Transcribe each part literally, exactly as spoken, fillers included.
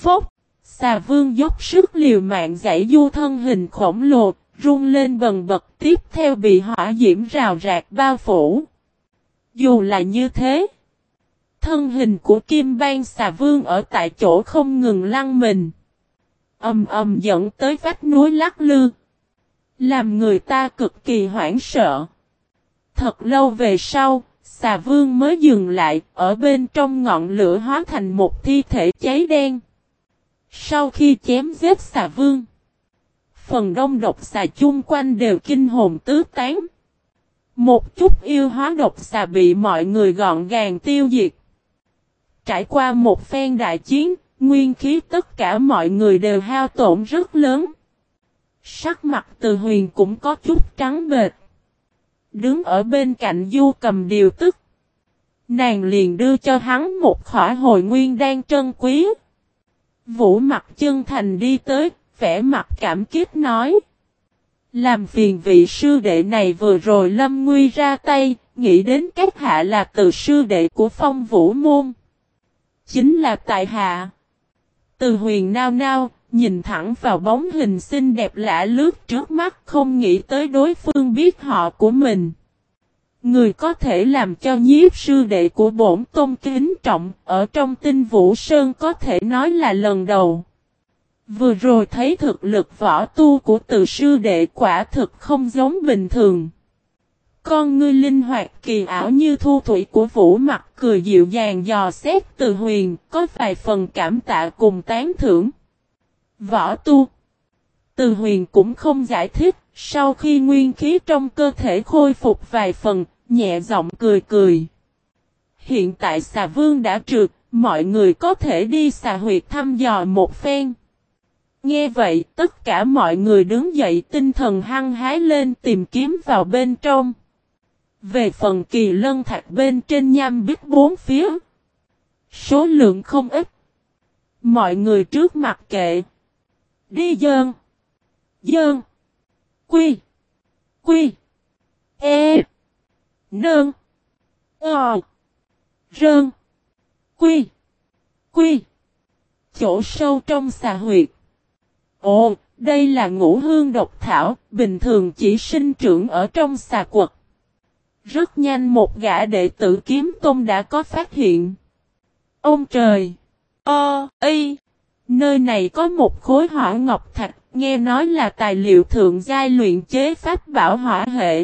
phốc. Xà vương dốc sức liều mạng giãy du thân hình khổng lồ, rung lên bần bật tiếp theo bị hỏa diễm rào rạc bao phủ. Dù là như thế, thân hình của Kim Bang xà vương ở tại chỗ không ngừng lăn mình. Ầm ầm dẫn tới vách núi lắc lư. Làm người ta cực kỳ hoảng sợ. Thật lâu về sau, xà vương mới dừng lại, ở bên trong ngọn lửa hóa thành một thi thể cháy đen. Sau khi chém giết xà vương, phần đông độc xà chung quanh đều kinh hồn tứ tán. Một chút yêu hóa độc xà bị mọi người gọn gàng tiêu diệt. Trải qua một phen đại chiến, nguyên khí tất cả mọi người đều hao tổn rất lớn. Sắc mặt Từ Huyền cũng có chút trắng bệch. Đứng ở bên cạnh Du Cầm điều tức. Nàng liền đưa cho hắn một khỏa hồi nguyên đan trân quý. Vũ Mặc chân thành đi tới, vẻ mặt cảm kích nói. Làm phiền vị sư đệ này vừa rồi lâm nguy ra tay, nghĩ đến các hạ là từ sư đệ của Phong Vũ Môn. Chính là tại hạ. Từ Huyền nao nao, nhìn thẳng vào bóng hình xinh đẹp lạ lướt trước mắt, không nghĩ tới đối phương biết họ của mình. Người có thể làm cho nhiếp sư đệ của bổn tôn kính trọng, ở trong Tinh Vũ Sơn có thể nói là lần đầu. Vừa rồi thấy thực lực võ tu của từ sư đệ quả thực không giống bình thường. Con ngươi linh hoạt kỳ ảo như thu thủy của Vũ Mặc cười dịu dàng dò xét Từ Huyền, có vài phần cảm tạ cùng tán thưởng. Võ tu. Từ Huyền cũng không giải thích, sau khi nguyên khí trong cơ thể khôi phục vài phần, nhẹ giọng cười cười. Hiện tại xà vương đã trượt, mọi người có thể đi xà huyệt thăm dò một phen. Nghe vậy, tất cả mọi người đứng dậy tinh thần hăng hái lên tìm kiếm vào bên trong. Về phần kỳ lân thạch bên trên nham bích bốn phía. Số lượng không ít. Mọi người trước mặt kệ. Đi dơn. Dơn. Quy. Quy. E. Nơn. Ờ. Rơn. Quy. Quy. Chỗ sâu trong xà huyệt. Ồ, đây là ngũ hương độc thảo, bình thường chỉ sinh trưởng ở trong xà quật. Rất nhanh một gã đệ tử Kiếm Tôn đã có phát hiện. Ông trời! Ơ, y! Nơi này có một khối hỏa ngọc thạch, nghe nói là tài liệu thượng giai luyện chế pháp bảo hỏa hệ.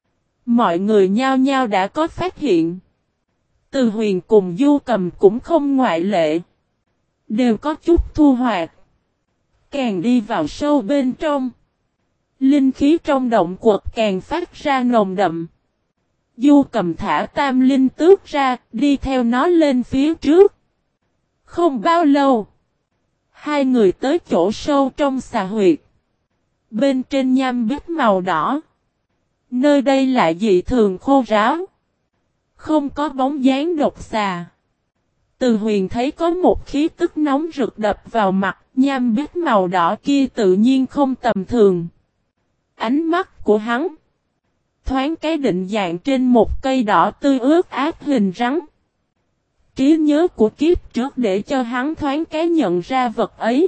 Mọi người nhao nhao đã có phát hiện. Từ Huyền cùng Du Cầm cũng không ngoại lệ. Đều có chút thu hoạch. Càng đi vào sâu bên trong. Linh khí trong động quật càng phát ra nồng đậm. Du Cầm thả tam linh tước ra, đi theo nó lên phía trước. Không bao lâu. Hai người tới chỗ sâu trong xà huyệt. Bên trên nham bích màu đỏ. Nơi đây lại dị thường khô ráo. Không có bóng dáng độc xà. Từ Huyền thấy có một khí tức nóng rực đập vào mặt, nham bích màu đỏ kia tự nhiên không tầm thường. Ánh mắt của hắn thoáng cái định dạng trên một cây đỏ tươi ướt át hình rắn. Trí nhớ của kiếp trước để cho hắn thoáng cái nhận ra vật ấy.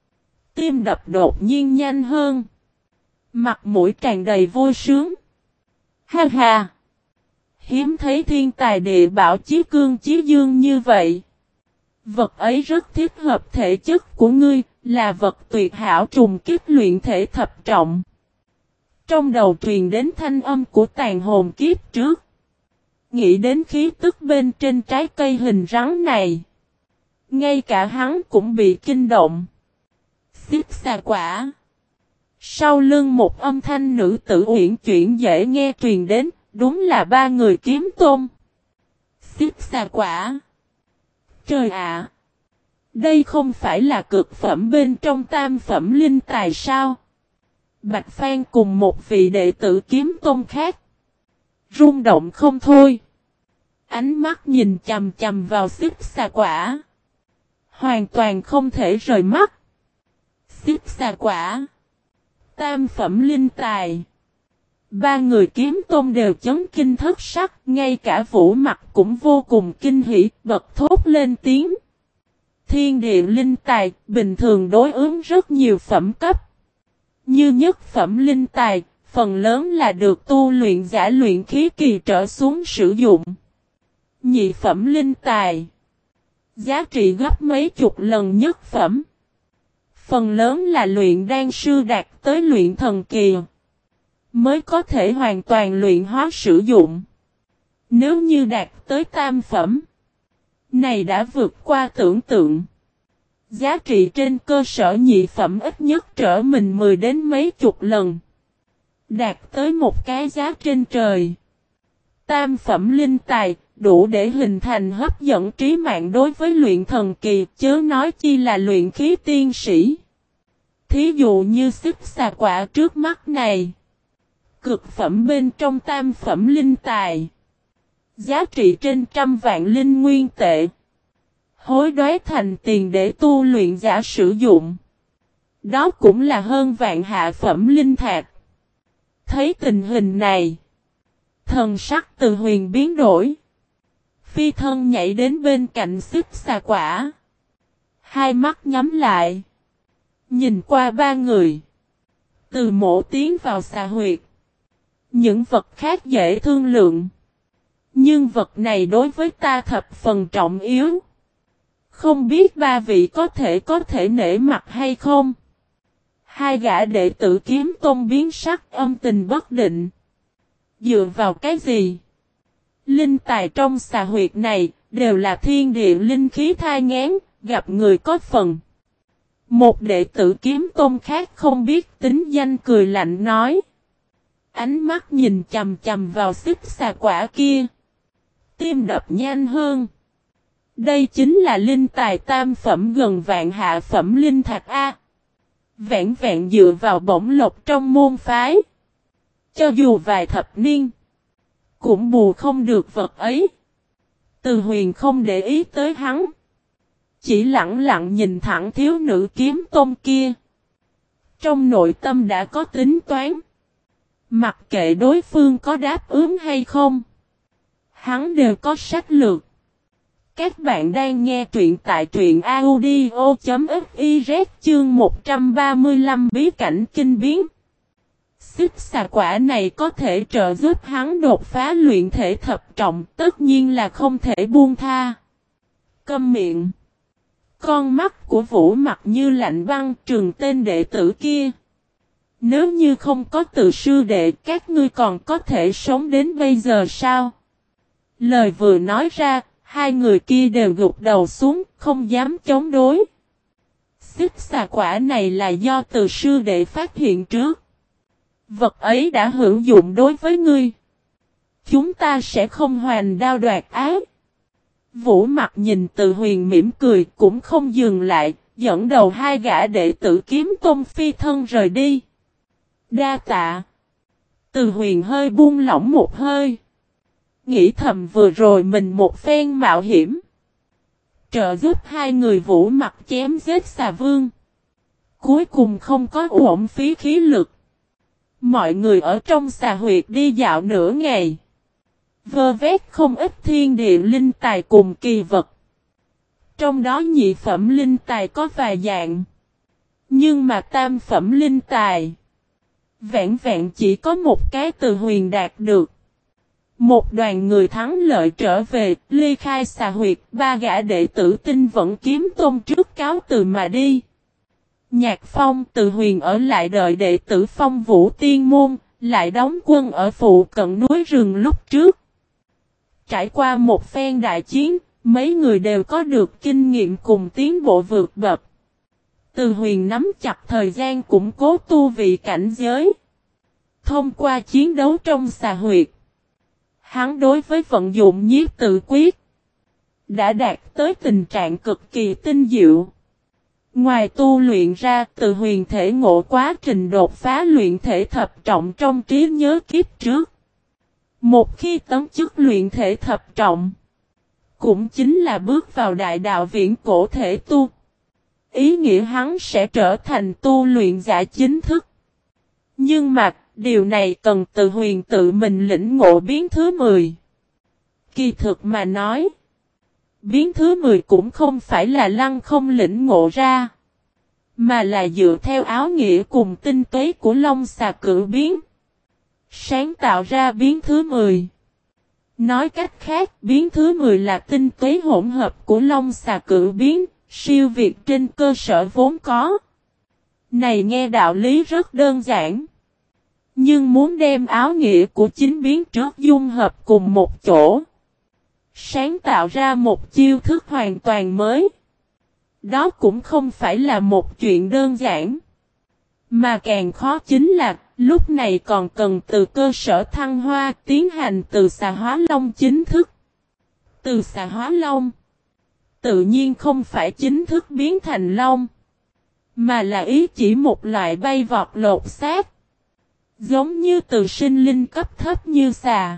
Tim đập đột nhiên nhanh hơn. Mặt mũi tràn đầy vui sướng. Ha ha! Hiếm thấy thiên tài địa bảo chí cương chí dương như vậy. Vật ấy rất thích hợp thể chất của ngươi, là vật tuyệt hảo trùng kích luyện thể thập trọng. Trong đầu truyền đến thanh âm của tàn hồn kiếp trước. Nghĩ đến khí tức bên trên trái cây hình rắn này. Ngay cả hắn cũng bị kinh động. Xích xà quả. Sau lưng một âm thanh nữ tử uyển chuyển dễ nghe truyền đến, đúng là ba người kiếm tôn. Xích xà quả. Trời ạ! Đây không phải là cực phẩm bên trong tam phẩm linh tài sao? Bạch Phan cùng một vị đệ tử kiếm tôn khác. Rung động không thôi. Ánh mắt nhìn chầm chầm vào xích xà quả. Hoàn toàn không thể rời mắt. Xích xà quả. Tam phẩm linh tài. Ba người kiếm tôn đều chấn kinh thất sắc. Ngay cả Vũ Mặc cũng vô cùng kinh hỉ, bật thốt lên tiếng. thiên địa linh tài, bình thường đối ứng rất nhiều phẩm cấp. Như nhất phẩm linh tài, phần lớn là được tu luyện giả luyện khí kỳ trở xuống sử dụng. Nhị phẩm linh tài, giá trị gấp mấy chục lần nhất phẩm. Phần lớn là luyện đan sư đạt tới luyện thần kỳ, mới có thể hoàn toàn luyện hóa sử dụng. Nếu như đạt tới tam phẩm, này đã vượt qua tưởng tượng. Giá trị trên cơ sở nhị phẩm ít nhất trở mình mười đến mấy chục lần. Đạt tới một cái giá trên trời. Tam phẩm linh tài, đủ để hình thành hấp dẫn trí mạng đối với luyện thần kỳ, chớ nói chi là luyện khí tiên sĩ. Thí dụ như xích xà quả trước mắt này. Cực phẩm bên trong tam phẩm linh tài. Giá trị trên trăm vạn linh nguyên tệ. Hối đoái thành tiền để tu luyện giả sử dụng. Đó cũng là hơn vạn hạ phẩm linh thạch. Thấy tình hình này, thần sắc Từ Huyền biến đổi. Phi thân nhảy đến bên cạnh xích xà quả. Hai mắt nhắm lại. Nhìn qua ba người. Từ Mộ tiến vào xà huyệt. Những vật khác dễ thương lượng. Nhưng vật này đối với ta thập phần trọng yếu. Không biết ba vị có thể có thể nể mặt hay không? Hai gã đệ tử Kiếm Tôn biến sắc âm tình bất định. Dựa vào cái gì? Linh tài trong xà huyệt này đều là thiên địa linh khí thai nghén, gặp người có phần. Một đệ tử Kiếm Tôn khác không biết tính danh cười lạnh nói. Ánh mắt nhìn chầm chầm vào xích xà quả kia. Tim đập nhanh hơn. Đây chính là linh tài tam phẩm gần vạn hạ phẩm linh thạch A. Vẹn vẹn dựa vào bổng lộc trong môn phái. Cho dù vài thập niên, cũng bù không được vật ấy. Từ Huyền không để ý tới hắn. Chỉ lặng lặng nhìn thẳng thiếu nữ Kiếm Tôn kia. Trong nội tâm đã có tính toán. Mặc kệ đối phương có đáp ứng hay không, hắn đều có sách lược. Các bạn đang nghe truyện tại truyện audio chấm fiz chương một trăm ba mươi lăm bí cảnh kinh biến. Xích xà quả này có thể trợ giúp hắn đột phá luyện thể thập trọng, tất nhiên là không thể buông tha. Câm miệng. Con mắt của Vũ Mặc như lạnh băng trừng tên đệ tử kia. Nếu như không có từ sư đệ, các ngươi còn có thể sống đến bây giờ sao? Lời vừa nói ra, hai người kia đều gục đầu xuống, không dám chống đối. Xích xà quả này là do từ sư đệ phát hiện trước. Vật ấy đã hữu dụng đối với ngươi. Chúng ta sẽ không hoành đao đoạt ái. Vũ Mặc nhìn Từ Huyền mỉm cười cũng không dừng lại, dẫn đầu hai gã đệ tử Kiếm Tôn phi thân rời đi. Đa tạ. Từ Huyền hơi buông lỏng một hơi. Nghĩ thầm vừa rồi mình một phen mạo hiểm. Trợ giúp hai người Vũ Mặc chém giết xà vương. Cuối cùng không có uổng phí khí lực. Mọi người ở trong xà huyệt đi dạo nửa ngày. Vơ vét không ít thiên địa linh tài cùng kỳ vật. Trong đó nhị phẩm linh tài có vài dạng. Nhưng mà tam phẩm linh tài, vẹn vẹn chỉ có một cái Từ Huyền đạt được. Một đoàn người thắng lợi trở về, ly khai xà huyệt, ba gã đệ tử Tinh Vẫn Kiếm Tôn trước cáo từ mà đi. Nhạc Phong, Từ Huyền ở lại đợi đệ tử Phong Vũ Tiên Môn, lại đóng quân ở phụ cận núi rừng lúc trước. Trải qua một phen đại chiến, mấy người đều có được kinh nghiệm cùng tiến bộ vượt bậc. Từ Huyền nắm chặt thời gian củng cố tu vị cảnh giới. Thông qua chiến đấu trong xà huyệt, hắn đối với vận dụng nhiếp tự quyết đã đạt tới tình trạng cực kỳ tinh diệu. Ngoài tu luyện ra, Từ Huyền thể ngộ quá trình đột phá luyện thể thập trọng trong trí nhớ kiếp trước. Một khi tấn chức luyện thể thập trọng, cũng chính là bước vào đại đạo viễn cổ thể tu. Ý nghĩa hắn sẽ trở thành tu luyện giả chính thức. Nhưng mà, điều này cần Từ Huyền tự mình lĩnh ngộ biến thứ mười. Kỳ thực mà nói, biến thứ mười cũng không phải là lăng không lĩnh ngộ ra, mà là dựa theo áo nghĩa cùng tinh túy của Long xà cử biến, sáng tạo ra biến thứ mười. Nói cách khác, biến thứ mười là tinh túy hỗn hợp của Long xà cử biến, siêu việt trên cơ sở vốn có. Này nghe đạo lý rất đơn giản. Nhưng muốn đem áo nghĩa của chính biến trước dung hợp cùng một chỗ, sáng tạo ra một chiêu thức hoàn toàn mới, đó cũng không phải là một chuyện đơn giản. Mà càng khó chính là, lúc này còn cần từ cơ sở thăng hoa tiến hành từ xà hóa long chính thức. Từ xà hóa long, tự nhiên không phải chính thức biến thành long, mà là ý chỉ một loại bay vọt lột xác. Giống như từ sinh linh cấp thấp như xà,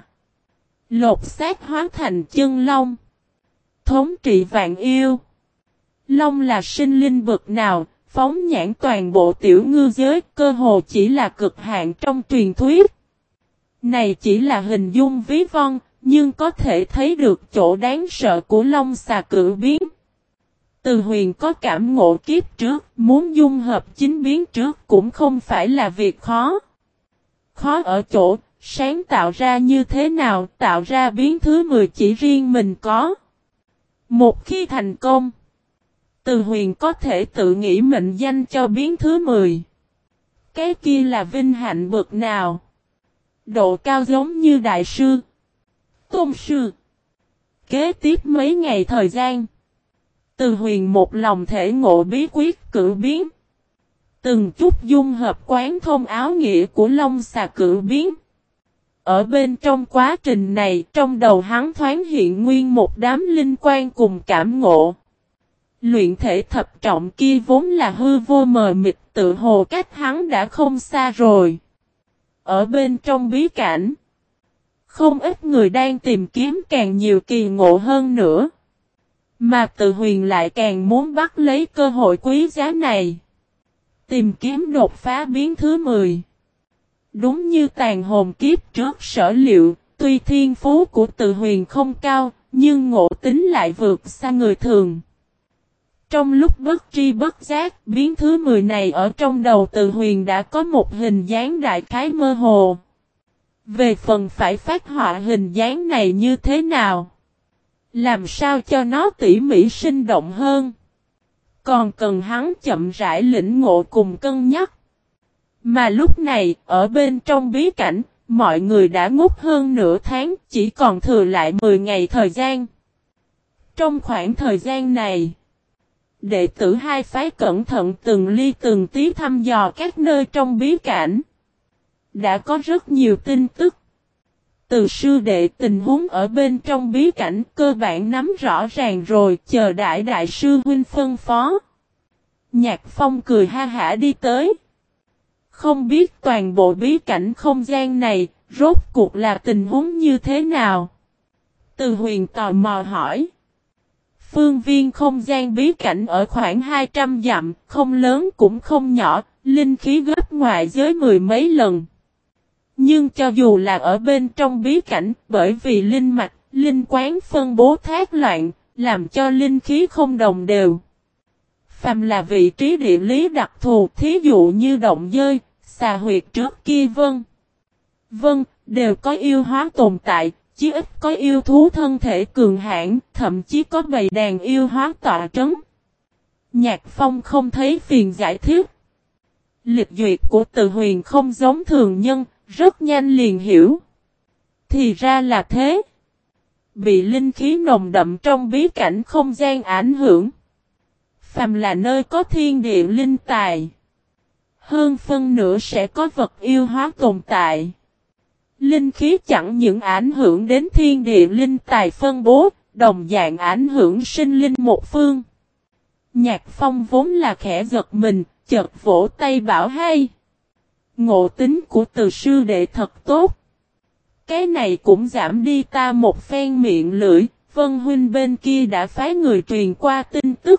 lột xác hóa thành chân long, thống trị vạn yêu. Long là sinh linh bậc nào, phóng nhãn toàn bộ tiểu ngư giới, cơ hồ chỉ là cực hạn trong truyền thuyết. Này chỉ là hình dung ví von, nhưng có thể thấy được chỗ đáng sợ của Long xà cử biến. Từ Huyền có cảm ngộ kiếp trước, muốn dung hợp chính biến trước cũng không phải là việc khó. Khó ở chỗ, sáng tạo ra như thế nào, tạo ra biến thứ mười chỉ riêng mình có. Một khi thành công, Từ Huyền có thể tự nghĩ mệnh danh cho biến thứ mười. Cái kia là vinh hạnh bậc nào? Độ cao giống như đại sư, tôn sư. Kế tiếp mấy ngày thời gian, Từ Huyền một lòng thể ngộ bí quyết cử biến, từng chút dung hợp quán thông áo nghĩa của Long xà cử biến. Ở bên trong quá trình này, trong đầu hắn thoáng hiện nguyên một đám linh quan cùng cảm ngộ. Luyện thể thập trọng kia vốn là hư vô mờ mịt, tự hồ cách hắn đã không xa rồi. Ở bên trong bí cảnh, không ít người đang tìm kiếm càng nhiều kỳ ngộ hơn nữa. Mà Từ Huyền lại càng muốn bắt lấy cơ hội quý giá này, tìm kiếm đột phá biến thứ mười. Đúng như tàn hồn kiếp trước sở liệu, tuy thiên phú của Từ Huyền không cao, nhưng ngộ tính lại vượt xa người thường. Trong lúc bất tri bất giác, biến thứ mười này ở trong đầu Từ Huyền đã có một hình dáng đại khái mơ hồ. Về phần phải phát họa hình dáng này như thế nào, làm sao cho nó tỉ mỉ sinh động hơn, còn cần hắn chậm rãi lĩnh ngộ cùng cân nhắc. Mà lúc này, ở bên trong bí cảnh, mọi người đã ngút hơn nửa tháng, chỉ còn thừa lại mười ngày thời gian. Trong khoảng thời gian này, đệ tử hai phái cẩn thận từng ly từng tí thăm dò các nơi trong bí cảnh. Đã có rất nhiều tin tức. Từ sư đệ tình huống ở bên trong bí cảnh cơ bản nắm rõ ràng rồi, chờ đại đại sư huynh phân phó. Nhạc Phong cười ha hả đi tới. Không biết toàn bộ bí cảnh không gian này, rốt cuộc là tình huống như thế nào? Từ Huyền tò mò hỏi. Phương viên không gian bí cảnh ở khoảng hai trăm dặm, không lớn cũng không nhỏ, linh khí gấp ngoại giới mười mấy lần. Nhưng cho dù là ở bên trong bí cảnh, bởi vì linh mạch, linh quán phân bố thác loạn, làm cho linh khí không đồng đều. Phàm là vị trí địa lý đặc thù, thí dụ như động dơi, xà huyệt trước kia vân. Vân, đều có yêu hóa tồn tại, chí ít có yêu thú thân thể cường hãn, thậm chí có bầy đàn yêu hóa tọa trấn. Nhạc Phong không thấy phiền giải thích. Lịch duyệt của Từ Huyền không giống thường nhân, rất nhanh liền hiểu. Thì ra là thế. Bị linh khí nồng đậm trong bí cảnh không gian ảnh hưởng. Phàm là nơi có thiên địa linh tài, hơn phân nửa sẽ có vật yêu hóa tồn tại. Linh khí chẳng những ảnh hưởng đến thiên địa linh tài phân bố, đồng dạng ảnh hưởng sinh linh một phương. Nhạc Phong vốn là khẽ giật mình, chợt vỗ tay bảo hay. Ngộ tính của Từ sư đệ thật tốt. Cái này cũng giảm đi ta một phen miệng lưỡi, Vân huynh bên kia đã phái người truyền qua tin tức.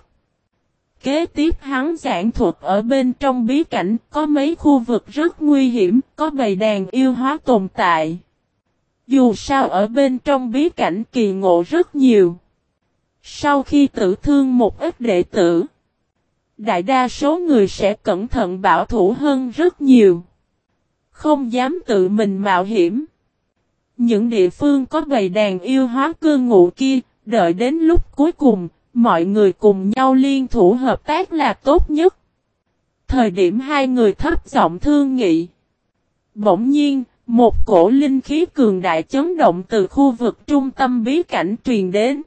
Kế tiếp hắn giảng thuật ở bên trong bí cảnh có mấy khu vực rất nguy hiểm, có bầy đàn yêu hóa tồn tại. Dù sao ở bên trong bí cảnh kỳ ngộ rất nhiều. Sau khi tử thương một ít đệ tử, đại đa số người sẽ cẩn thận bảo thủ hơn rất nhiều. Không dám tự mình mạo hiểm. Những địa phương có bầy đàn yêu hóa cư ngụ kia, đợi đến lúc cuối cùng, mọi người cùng nhau liên thủ hợp tác là tốt nhất. Thời điểm hai người thấp giọng thương nghị. Bỗng nhiên, một cổ linh khí cường đại chấn động từ khu vực trung tâm bí cảnh truyền đến.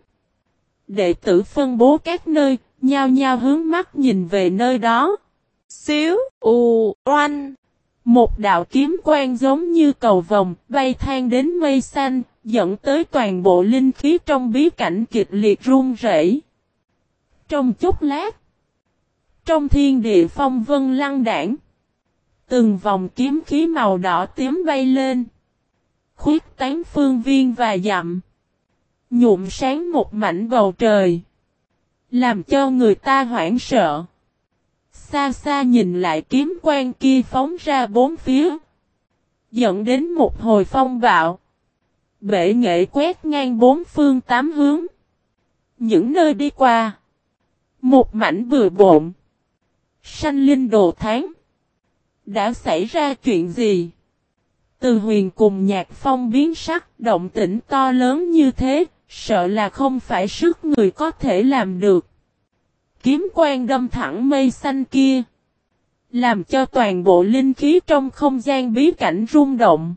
Đệ tử phân bố các nơi, nhao nhao hướng mắt nhìn về nơi đó. Xíu, u, oanh. Một đạo kiếm quang giống như cầu vồng, bay thang đến mây xanh, dẫn tới toàn bộ linh khí trong bí cảnh kịch liệt run rẩy. Trong chốc lát, trong thiên địa phong vân lăng đảng, từng vòng kiếm khí màu đỏ tím bay lên, khuyết tán phương viên và dặm, nhuộm sáng một mảnh bầu trời, làm cho người ta hoảng sợ. Xa xa nhìn lại kiếm quang kia phóng ra bốn phía, dẫn đến một hồi phong bạo, bể nghệ quét ngang bốn phương tám hướng. Những nơi đi qua, một mảnh bừa bộn, sanh linh đồ tháng. Đã xảy ra chuyện gì? Từ Huyền cùng Nhạc Phong biến sắc, động tĩnh to lớn như thế, sợ là không phải sức người có thể làm được. Kiếm quang đâm thẳng mây xanh kia, làm cho toàn bộ linh khí trong không gian bí cảnh rung động,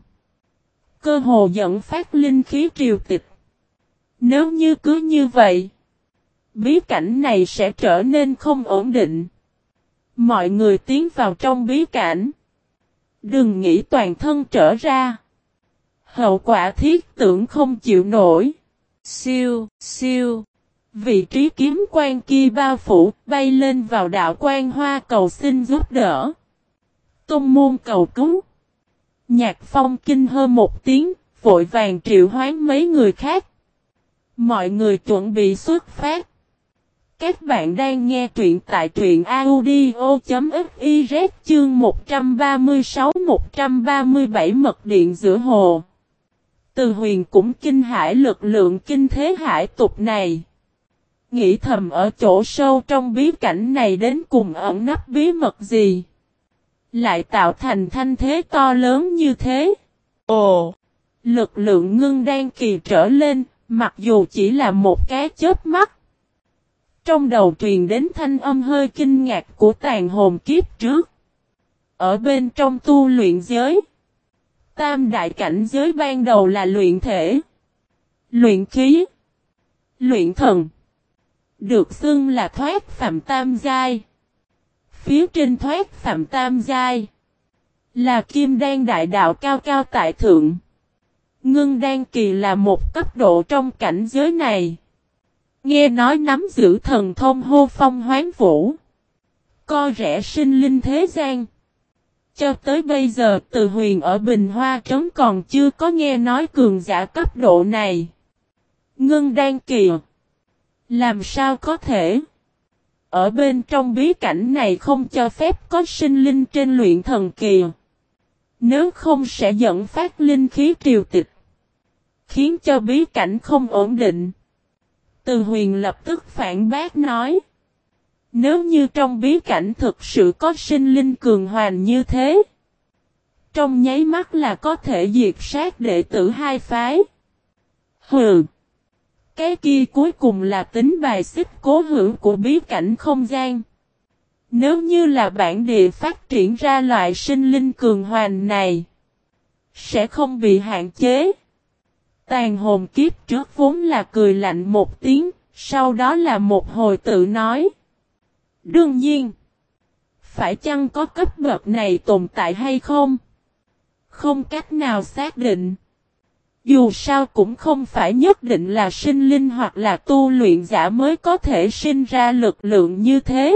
cơ hồ dẫn phát linh khí triều tịch. Nếu như cứ như vậy, bí cảnh này sẽ trở nên không ổn định. Mọi người tiến vào trong bí cảnh, đừng nghĩ toàn thân trở ra, hậu quả thiết tưởng không chịu nổi. Siêu, siêu. Vị trí kiếm quang kia bao phủ, bay lên vào đạo quan hoa cầu xin giúp đỡ. Tôn môn cầu cứu. Nhạc Phong kinh hơ một tiếng, vội vàng triệu hoán mấy người khác. Mọi người chuẩn bị xuất phát. Các bạn đang nghe truyện tại truyện audio.fiz chương một trăm ba mươi sáu một trăm ba mươi bảy mật điện giữa hồ. Từ Huyền cũng kinh hãi lực lượng kinh thế hải tục này. Nghĩ thầm ở chỗ sâu trong bí cảnh này đến cùng ẩn nấp bí mật gì, lại tạo thành thanh thế to lớn như thế. Ồ! Lực lượng ngưng đan kỳ trở lên, mặc dù chỉ là một cái chớp mắt. Trong đầu truyền đến thanh âm hơi kinh ngạc của tàn hồn kiếp trước. Ở bên trong tu luyện giới, tam đại cảnh giới ban đầu là luyện thể, luyện khí, luyện thần, được xưng là thoát phàm tam giai. Phía trên thoát phàm tam giai là kim đan đại đạo cao cao tại thượng. Ngưng đan kỳ là một cấp độ trong cảnh giới này. Nghe nói nắm giữ thần thông hô phong hoán vũ, co rẽ sinh linh thế gian. Cho tới bây giờ Từ Huyền ở Bình Hoa Trấn còn chưa có nghe nói cường giả cấp độ này. Ngưng đan kỳ, làm sao có thể? Ở bên trong bí cảnh này không cho phép có sinh linh trên luyện thần kỳ. Nếu không sẽ dẫn phát linh khí triều tịch, khiến cho bí cảnh không ổn định. Từ Huyền lập tức phản bác nói. Nếu như trong bí cảnh thực sự có sinh linh cường hoành như thế, trong nháy mắt là có thể diệt sát đệ tử hai phái. Hừ! Cái kia cuối cùng là tính bài xích cố hữu của bí cảnh không gian. Nếu như là bản địa phát triển ra loại sinh linh cường hoành này, sẽ không bị hạn chế. Tàn hồn kiếp trước vốn là cười lạnh một tiếng, sau đó là một hồi tự nói. Đương nhiên, phải chăng có cấp bậc này tồn tại hay không? Không cách nào xác định. Dù sao cũng không phải nhất định là sinh linh hoặc là tu luyện giả mới có thể sinh ra lực lượng như thế.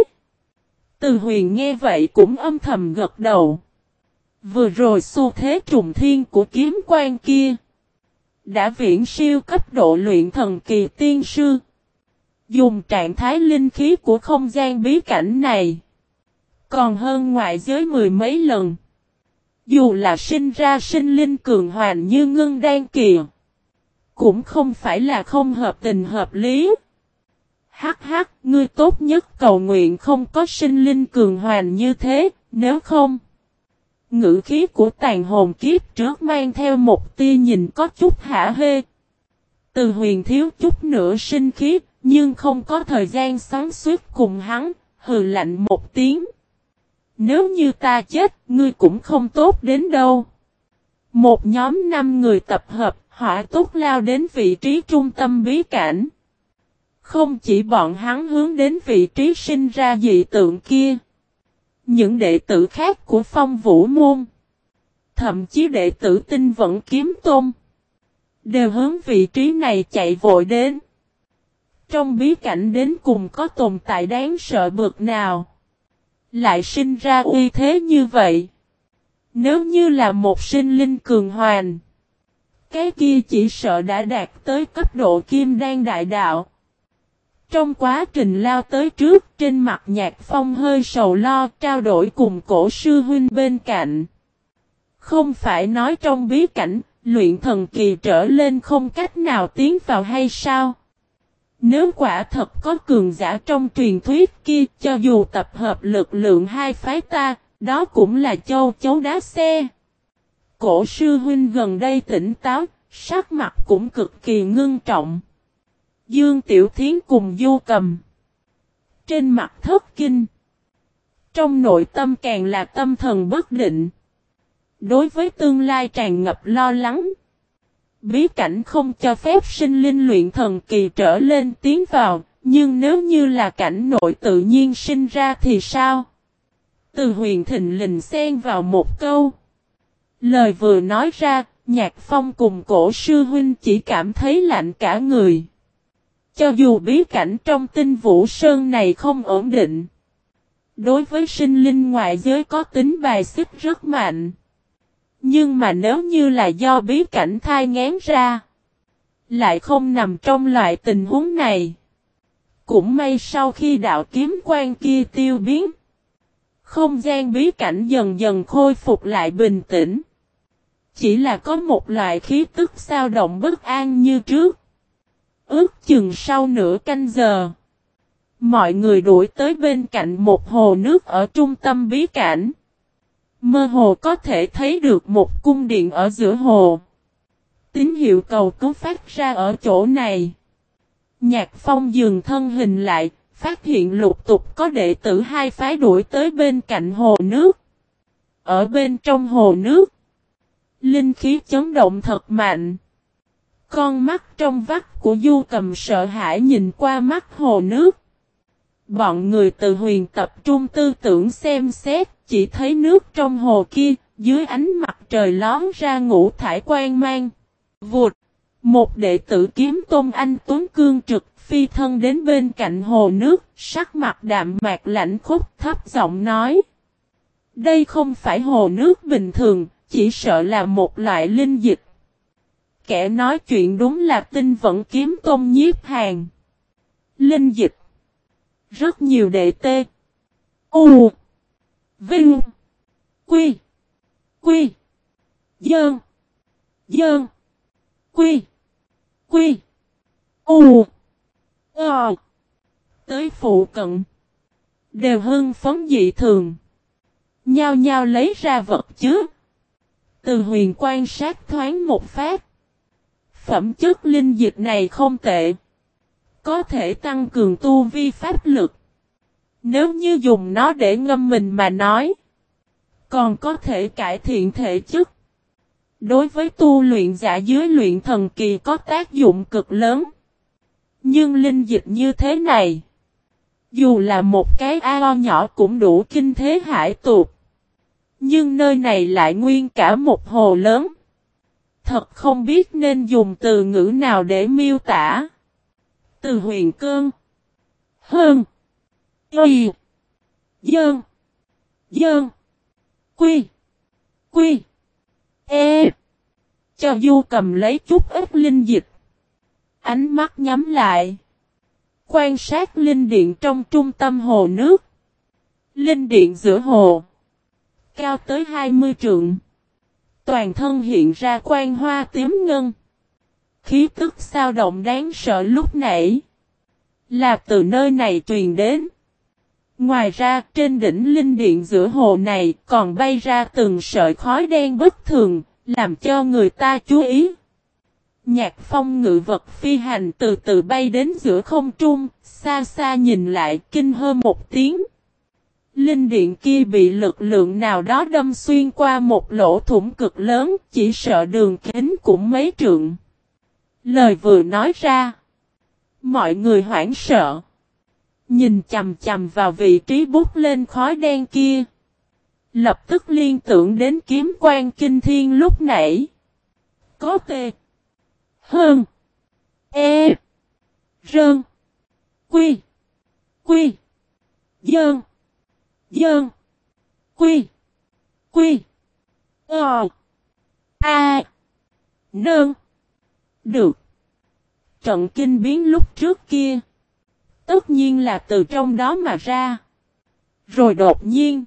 Từ Huyền nghe vậy cũng âm thầm gật đầu. Vừa rồi xu thế trùng thiên của kiếm quan kia đã viễn siêu cấp độ luyện thần kỳ tiên sư. Dùng trạng thái linh khí của không gian bí cảnh này, còn hơn ngoại giới mười mấy lần. Dù là sinh ra sinh linh cường hoành như ngưng đan kỳ, cũng không phải là không hợp tình hợp lý. Hắc hắc, ngươi tốt nhất cầu nguyện không có sinh linh cường hoàn như thế, nếu không. Ngữ khí của tàn hồn kiếp trước mang theo một tia nhìn có chút hả hê. Từ Huyền thiếu chút nữa sinh khí, nhưng không có thời gian xoắn xuýt cùng hắn, hừ lạnh một tiếng. Nếu như ta chết, ngươi cũng không tốt đến đâu. Một nhóm năm người tập hợp, hỏa tốc lao đến vị trí trung tâm bí cảnh. Không chỉ bọn hắn hướng đến vị trí sinh ra dị tượng kia. Những đệ tử khác của Phong Vũ Môn, thậm chí đệ tử Tinh Vận Kiếm Tôn, đều hướng vị trí này chạy vội đến. Trong bí cảnh đến cùng có tồn tại đáng sợ bực nào, lại sinh ra uy thế như vậy. Nếu như là một sinh linh cường hoàn, cái kia chỉ sợ đã đạt tới cấp độ kim đan đại đạo. Trong quá trình lao tới trước, trên mặt Nhạc Phong hơi sầu lo, trao đổi cùng cổ sư huynh bên cạnh. Không phải nói trong bí cảnh, luyện thần kỳ trở lên không cách nào tiến vào hay sao? Nếu quả thật có cường giả trong truyền thuyết kia, cho dù tập hợp lực lượng hai phái ta, đó cũng là châu chấu đá xe. Cổ sư huynh gần đây tỉnh táo, sắc mặt cũng cực kỳ ngưng trọng. Dương Tiểu Thiến cùng Du Cầm, trên mặt thất kinh, trong nội tâm càng là tâm thần bất định. Đối với tương lai tràn ngập lo lắng. Bí cảnh không cho phép sinh linh luyện thần kỳ trở lên tiến vào, nhưng nếu như là cảnh nội tự nhiên sinh ra thì sao? Từ Huyền thình lình xen vào một câu. Lời vừa nói ra, Nhạc Phong cùng cổ sư huynh chỉ cảm thấy lạnh cả người. Cho dù bí cảnh trong Tinh Vũ Sơn này không ổn định, đối với sinh linh ngoại giới có tính bài xích rất mạnh. Nhưng mà nếu như là do bí cảnh thai ngán ra, lại không nằm trong loại tình huống này. Cũng may sau khi đạo kiếm quan kia tiêu biến, không gian bí cảnh dần dần khôi phục lại bình tĩnh. Chỉ là có một loại khí tức xao động bất an như trước. Ước chừng sau nửa canh giờ, mọi người đuổi tới bên cạnh một hồ nước ở trung tâm bí cảnh. Mơ hồ có thể thấy được một cung điện ở giữa hồ. Tín hiệu cầu cứu phát ra ở chỗ này. Nhạc Phong dừng thân hình lại, phát hiện lục tục có đệ tử hai phái đuổi tới bên cạnh hồ nước. Ở bên trong hồ nước, linh khí chấn động thật mạnh. Con mắt trong vắt của Du Cầm sợ hãi nhìn qua mắt hồ nước. Bọn người từ Huyền tập trung tư tưởng xem xét, chỉ thấy nước trong hồ kia, dưới ánh mặt trời lón ra ngũ thải quang mang. Vụt! Một đệ tử Kiếm Tôn anh tuấn cương trực, phi thân đến bên cạnh hồ nước, sắc mặt đạm mạc lạnh khốc thấp giọng nói. Đây không phải hồ nước bình thường, chỉ sợ là một loại linh dịch. Kẻ nói chuyện đúng là Tinh Vận Kiếm Tôn Nhiếp Hàn. Linh dịch. Rất nhiều đệ tê. U. Vinh. Quy. Quy. Dơn. Dơn. Quy. Quy. U. Ờ. Tới phụ cận. Đều hưng phấn dị thường. Nhao nhao lấy ra vật chứa. Từ Huyền quan sát thoáng một phát. Phẩm chất linh dịch này không tệ. Có thể tăng cường tu vi pháp lực. Nếu như dùng nó để ngâm mình mà nói. Còn có thể cải thiện thể chất. Đối với tu luyện giả dưới luyện thần kỳ có tác dụng cực lớn. Nhưng linh dịch như thế này. Dù là một cái ao nhỏ cũng đủ kinh thế hải tuột. Nhưng nơi này lại nguyên cả một hồ lớn. Thật không biết nên dùng từ ngữ nào để miêu tả. Từ Huyền cơn. Hơn. Y. Dơn. Dơn. Quy. Quy. E. Cho Du Cầm lấy chút ít linh dịch. Ánh mắt nhắm lại. Quan sát linh điện trong trung tâm hồ nước. Linh điện giữa hồ. Cao tới hai mươi trượng. Toàn thân hiện ra quang hoa tím ngân. Khí tức xao động đáng sợ lúc nãy. là từ nơi này truyền đến. Ngoài ra, trên đỉnh linh điện giữa hồ này còn bay ra từng sợi khói đen bất thường, làm cho người ta chú ý. Nhạc Phong ngự vật phi hành từ từ bay đến giữa không trung, xa xa nhìn lại kinh hô một tiếng. Linh điện kia bị lực lượng nào đó đâm xuyên qua một lỗ thủng cực lớn, chỉ sợ đường kính cũng mấy trượng. Lời vừa nói ra, mọi người hoảng sợ. Nhìn chằm chằm vào vị trí bút lên khói đen kia. Lập tức liên tưởng đến kiếm quan kinh thiên lúc nãy. Có tê. Hơn. E. Rơn. Quy. Quy. Dơn. Dơn. Quy. Quy. Ờ. A. Nơn. Được. Trận kinh biến lúc trước kia. Tất nhiên là từ trong đó mà ra. Rồi đột nhiên.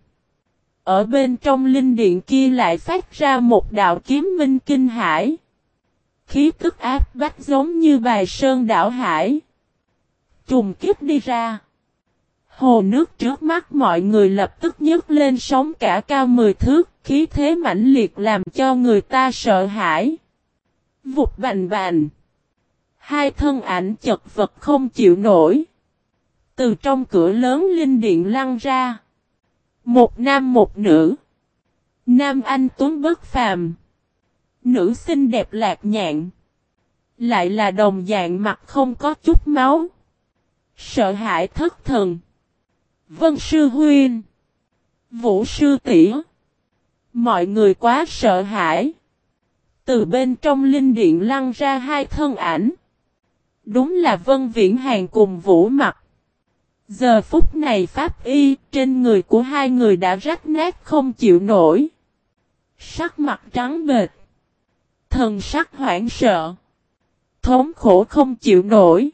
Ở bên trong linh điện kia lại phát ra một đạo kiếm minh kinh hải. Khí tức áp bách giống như bài sơn đảo hải. Trùng kích đi ra. Hồ nước trước mắt mọi người lập tức nhấc lên sóng cả cao mười thước. Khí thế mãnh liệt làm cho người ta sợ hãi. Vụt bành bành. Hai thân ảnh chật vật không chịu nổi. Từ trong cửa lớn linh điện lăn ra. Một nam một nữ. Nam anh tuấn bất phàm. Nữ xinh đẹp lạc nhạn. Lại là đồng dạng mặt không có chút máu. Sợ hãi thất thần. Vân sư huynh. Vũ sư tỷ. Mọi người quá sợ hãi. Từ bên trong linh điện lăn ra hai thân ảnh. Đúng là Vân Viễn Hàng cùng Vũ Mặc. Giờ phút này pháp y trên người của hai người đã rách nát không chịu nổi. Sắc mặt trắng bệch. Thần sắc hoảng sợ. Thống khổ không chịu nổi.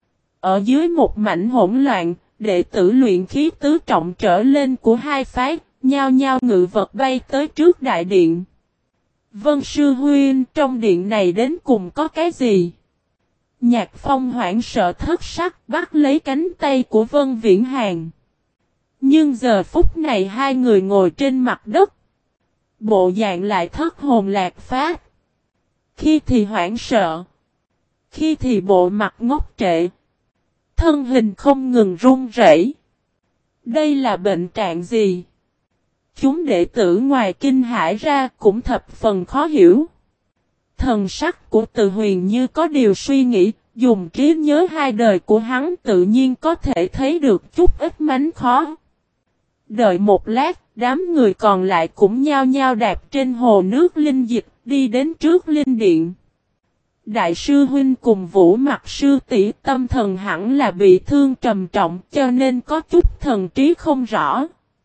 Ở dưới một mảnh hỗn loạn, đệ tử luyện khí tứ trọng trở lên của hai phái, nhao nhao ngự vật bay tới trước đại điện. Vân sư huynh, trong điện này đến cùng có cái gì? Nhạc Phong hoảng sợ thất sắc bắt lấy cánh tay của Vân Viễn Hàng. Nhưng giờ phút này hai người ngồi trên mặt đất. Bộ dạng lại thất hồn lạc phách. Khi thì hoảng sợ. Khi thì bộ mặt ngốc trệ. Thân hình không ngừng run rẩy. Đây là bệnh trạng gì? Chúng đệ tử ngoài kinh hãi ra cũng thập phần khó hiểu. Thần sắc của Từ Huyền như có điều suy nghĩ, dùng trí nhớ hai đời của hắn tự nhiên có thể thấy được chút ít mánh khó. Đợi một lát, đám người còn lại cũng nhao nhao đạp trên hồ nước linh dịch, đi đến trước linh điện. Đại sư huynh cùng Vũ Mặc sư tỷ tâm thần hẳn là bị thương trầm trọng cho nên có chút thần trí không rõ.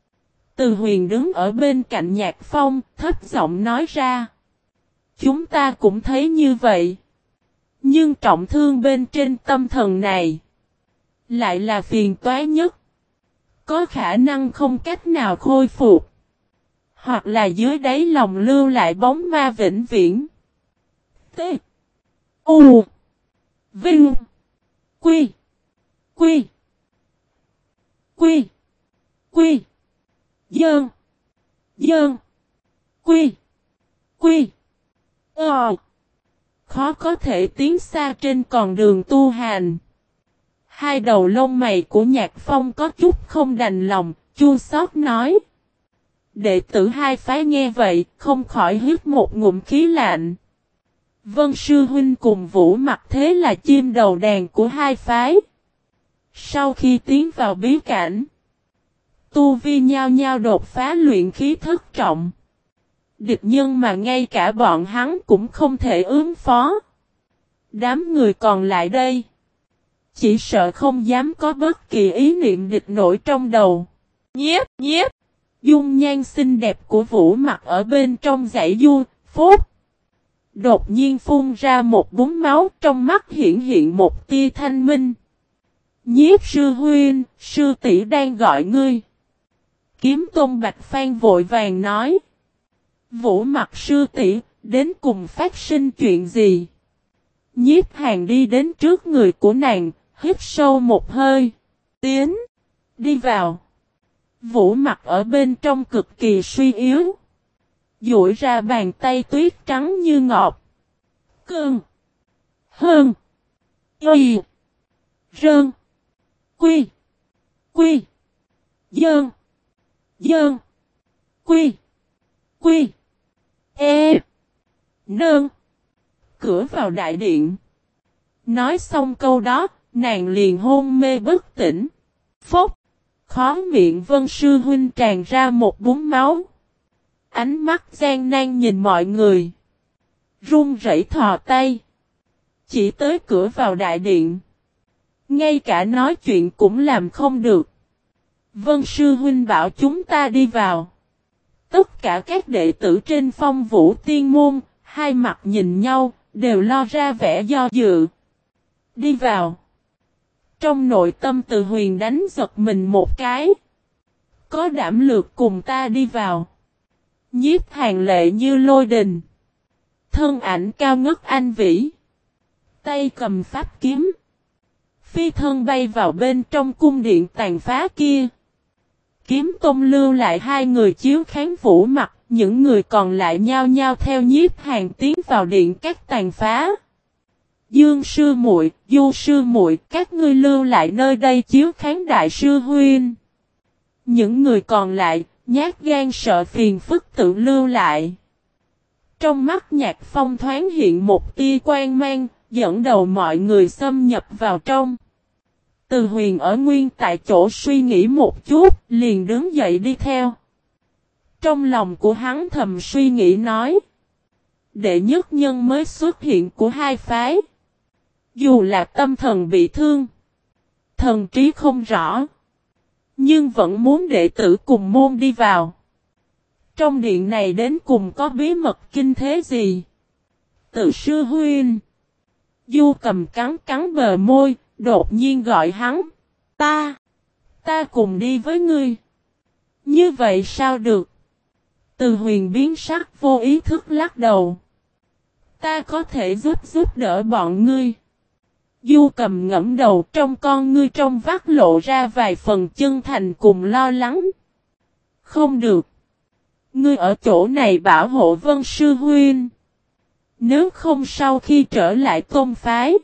Từ Huyền đứng ở bên cạnh Nhạc Phong, thấp giọng nói ra. Chúng ta cũng thấy như vậy. Nhưng trọng thương bên trên tâm thần này lại là phiền toái nhất. Có khả năng không cách nào khôi phục. Hoặc là dưới đáy lòng lưu lại bóng ma vĩnh viễn. T. U. Vinh. Quy. Quy. Quy. Quy. Dơn. Dơn. Quy. Quy. Ờ. Khó có thể tiến xa trên con đường tu hành. Hai đầu lông mày của Nhạc Phong có chút không đành lòng, chua xót nói. Đệ tử hai phái nghe vậy, không khỏi hít một ngụm khí lạnh. Vân sư huynh cùng Vũ Mặc thế là chim đầu đàn của hai phái. Sau khi tiến vào bí cảnh, tu vi nhao nhao đột phá luyện khí thất trọng. Địch nhân mà ngay cả bọn hắn cũng không thể ứng phó. Đám người còn lại đây, chỉ sợ không dám có bất kỳ ý niệm địch nổi trong đầu. Nhiếp, nhiếp, dung nhan xinh đẹp của Vũ Mặc ở bên trong dãy du, phốt. Đột nhiên phun ra một búng máu, trong mắt hiện hiện một tia thanh minh. Nhiếp sư huynh, sư tỷ đang gọi ngươi. Kiếm Tôn Bạch Phan vội vàng nói. Vũ Mặc sư tỷ, đến cùng phát sinh chuyện gì? Nhiếp Hàng đi đến trước người của nàng, hít sâu một hơi. Tiến. Đi vào. Vũ mặt ở bên trong cực kỳ suy yếu. Duỗi ra bàn tay tuyết trắng như ngọc. Cơn. Hơn. Y. Rơn. Quy. Quy. Dơn. Dơn. Quy. Quy. E. Nơn. Cửa vào đại điện. Nói xong câu đó, nàng liền hôn mê bất tỉnh. Phốc. Khó miệng Vân sư huynh tràn ra một búng máu. Ánh mắt gian nan nhìn mọi người. Run rẩy thò tay. Chỉ tới cửa vào đại điện. Ngay cả nói chuyện cũng làm không được. Vân sư huynh bảo chúng ta đi vào. Tất cả các đệ tử trên Phong Vũ Tiên môn, hai mặt nhìn nhau, đều lo ra vẻ do dự. Đi vào. Trong nội tâm Từ Huyền đánh giật mình một cái. Có đảm lược cùng ta đi vào. Nhiếp Hàn lệ như lôi đình. Thân ảnh cao ngất anh vĩ. Tay cầm pháp kiếm. Phi thân bay vào bên trong cung điện tàn phá kia. Kiếm Tôn lưu lại hai người chiếu kháng Vũ mặt. Những người còn lại nhao nhao theo Nhiếp Hàn tiến vào điện các tàn phá. Dương sư muội, Du sư muội, các ngươi lưu lại nơi đây chiếu kháng đại sư huynh. Những người còn lại, nhát gan sợ phiền phức tự lưu lại. Trong mắt Nhạc Phong thoáng hiện một tia quan mang, dẫn đầu mọi người xâm nhập vào trong. Từ Huyền ở nguyên tại chỗ suy nghĩ một chút, liền đứng dậy đi theo. Trong lòng của hắn thầm suy nghĩ nói. Đệ nhất nhân mới xuất hiện của hai phái. Dù là tâm thần bị thương. Thần trí không rõ. Nhưng vẫn muốn đệ tử cùng môn đi vào. Trong điện này đến cùng có bí mật kinh thế gì? Từ sư huynh. Du cầm cắn cắn bờ môi, đột nhiên gọi hắn. Ta. Ta cùng đi với ngươi. Như vậy sao được? Từ Huyền biến sắc vô ý thức lắc đầu. Ta có thể giúp giúp đỡ bọn ngươi. Du cầm ngẫm đầu trong con ngươi trong vắt lộ ra vài phần chân thành cùng lo lắng. Không được. Ngươi ở chỗ này bảo hộ Vân sư huynh. Nếu không sau khi trở lại tôn phái.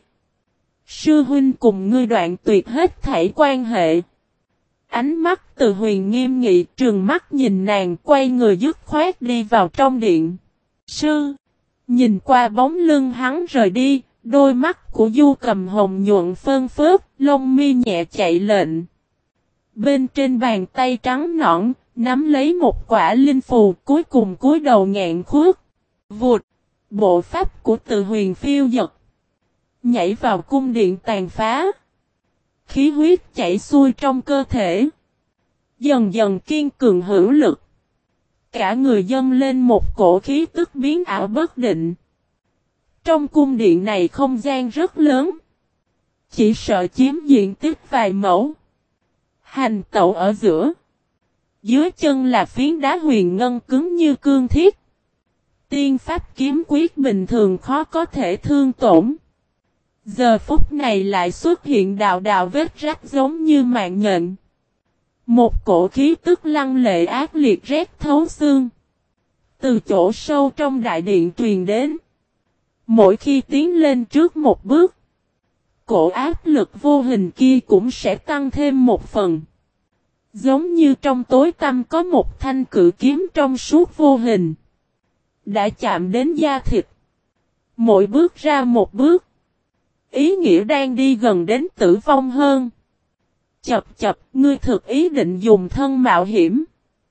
Sư huynh cùng ngươi đoạn tuyệt hết thảy quan hệ. Ánh mắt Từ Huyền nghiêm nghị trừng mắt nhìn nàng quay người dứt khoát đi vào trong điện. Sư. Nhìn qua bóng lưng hắn rời đi. Đôi mắt của Du cầm hồng nhuận phơn phớt, lông mi nhẹ chạy lệnh. Bên trên bàn tay trắng nõn, nắm lấy một quả linh phù cuối cùng cúi đầu ngạn khuất. Vụt, bộ pháp của Từ Huyền phiêu dật. Nhảy vào cung điện tàn phá. Khí huyết chảy xuôi trong cơ thể. Dần dần kiên cường hữu lực. Cả người dâng lên một cổ khí tức biến ảo bất định. Trong cung điện này không gian rất lớn. Chỉ sợ chiếm diện tích vài mẫu. Hành tẩu ở giữa. Dưới chân là phiến đá huyền ngân cứng như cương thiết. Tiên pháp kiếm quyết bình thường khó có thể thương tổn. Giờ phút này lại xuất hiện đạo đạo vết rách giống như mạng nhện. Một cổ khí tức lăng lệ ác liệt rét thấu xương. Từ chỗ sâu trong đại điện truyền đến. Mỗi khi tiến lên trước một bước, cổ áp lực vô hình kia cũng sẽ tăng thêm một phần. Giống như trong tối tăm có một thanh cự kiếm trong suốt vô hình. Đã chạm đến da thịt. Mỗi bước ra một bước. Ý nghĩa đang đi gần đến tử vong hơn. Chập chập, ngươi thực ý định dùng thân mạo hiểm.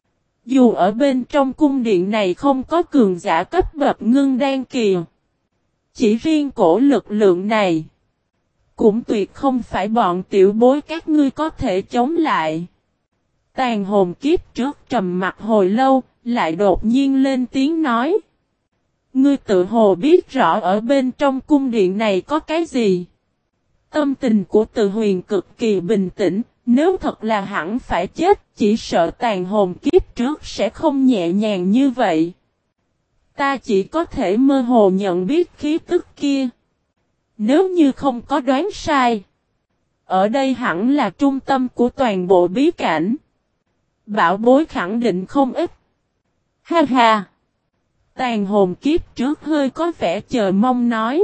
Dù ở bên trong cung điện này không có cường giả cấp bậc ngưng đan kỳ. Chỉ riêng cổ lực lượng này. Cũng tuyệt không phải bọn tiểu bối các ngươi có thể chống lại. Tàn hồn kiếp trước trầm mặt hồi lâu, lại đột nhiên lên tiếng nói. Ngươi tự hồ biết rõ ở bên trong cung điện này có cái gì. Tâm tình của Từ Huyền cực kỳ bình tĩnh, nếu thật là hẳn phải chết, chỉ sợ tàn hồn kiếp trước sẽ không nhẹ nhàng như vậy. Ta chỉ có thể mơ hồ nhận biết khí tức kia. Nếu như không có đoán sai, Ở đây hẳn là trung tâm của toàn bộ bí cảnh. Bảo bối khẳng định không ít. Ha ha! Tàn hồn kiếp trước hơi có vẻ chờ mong nói.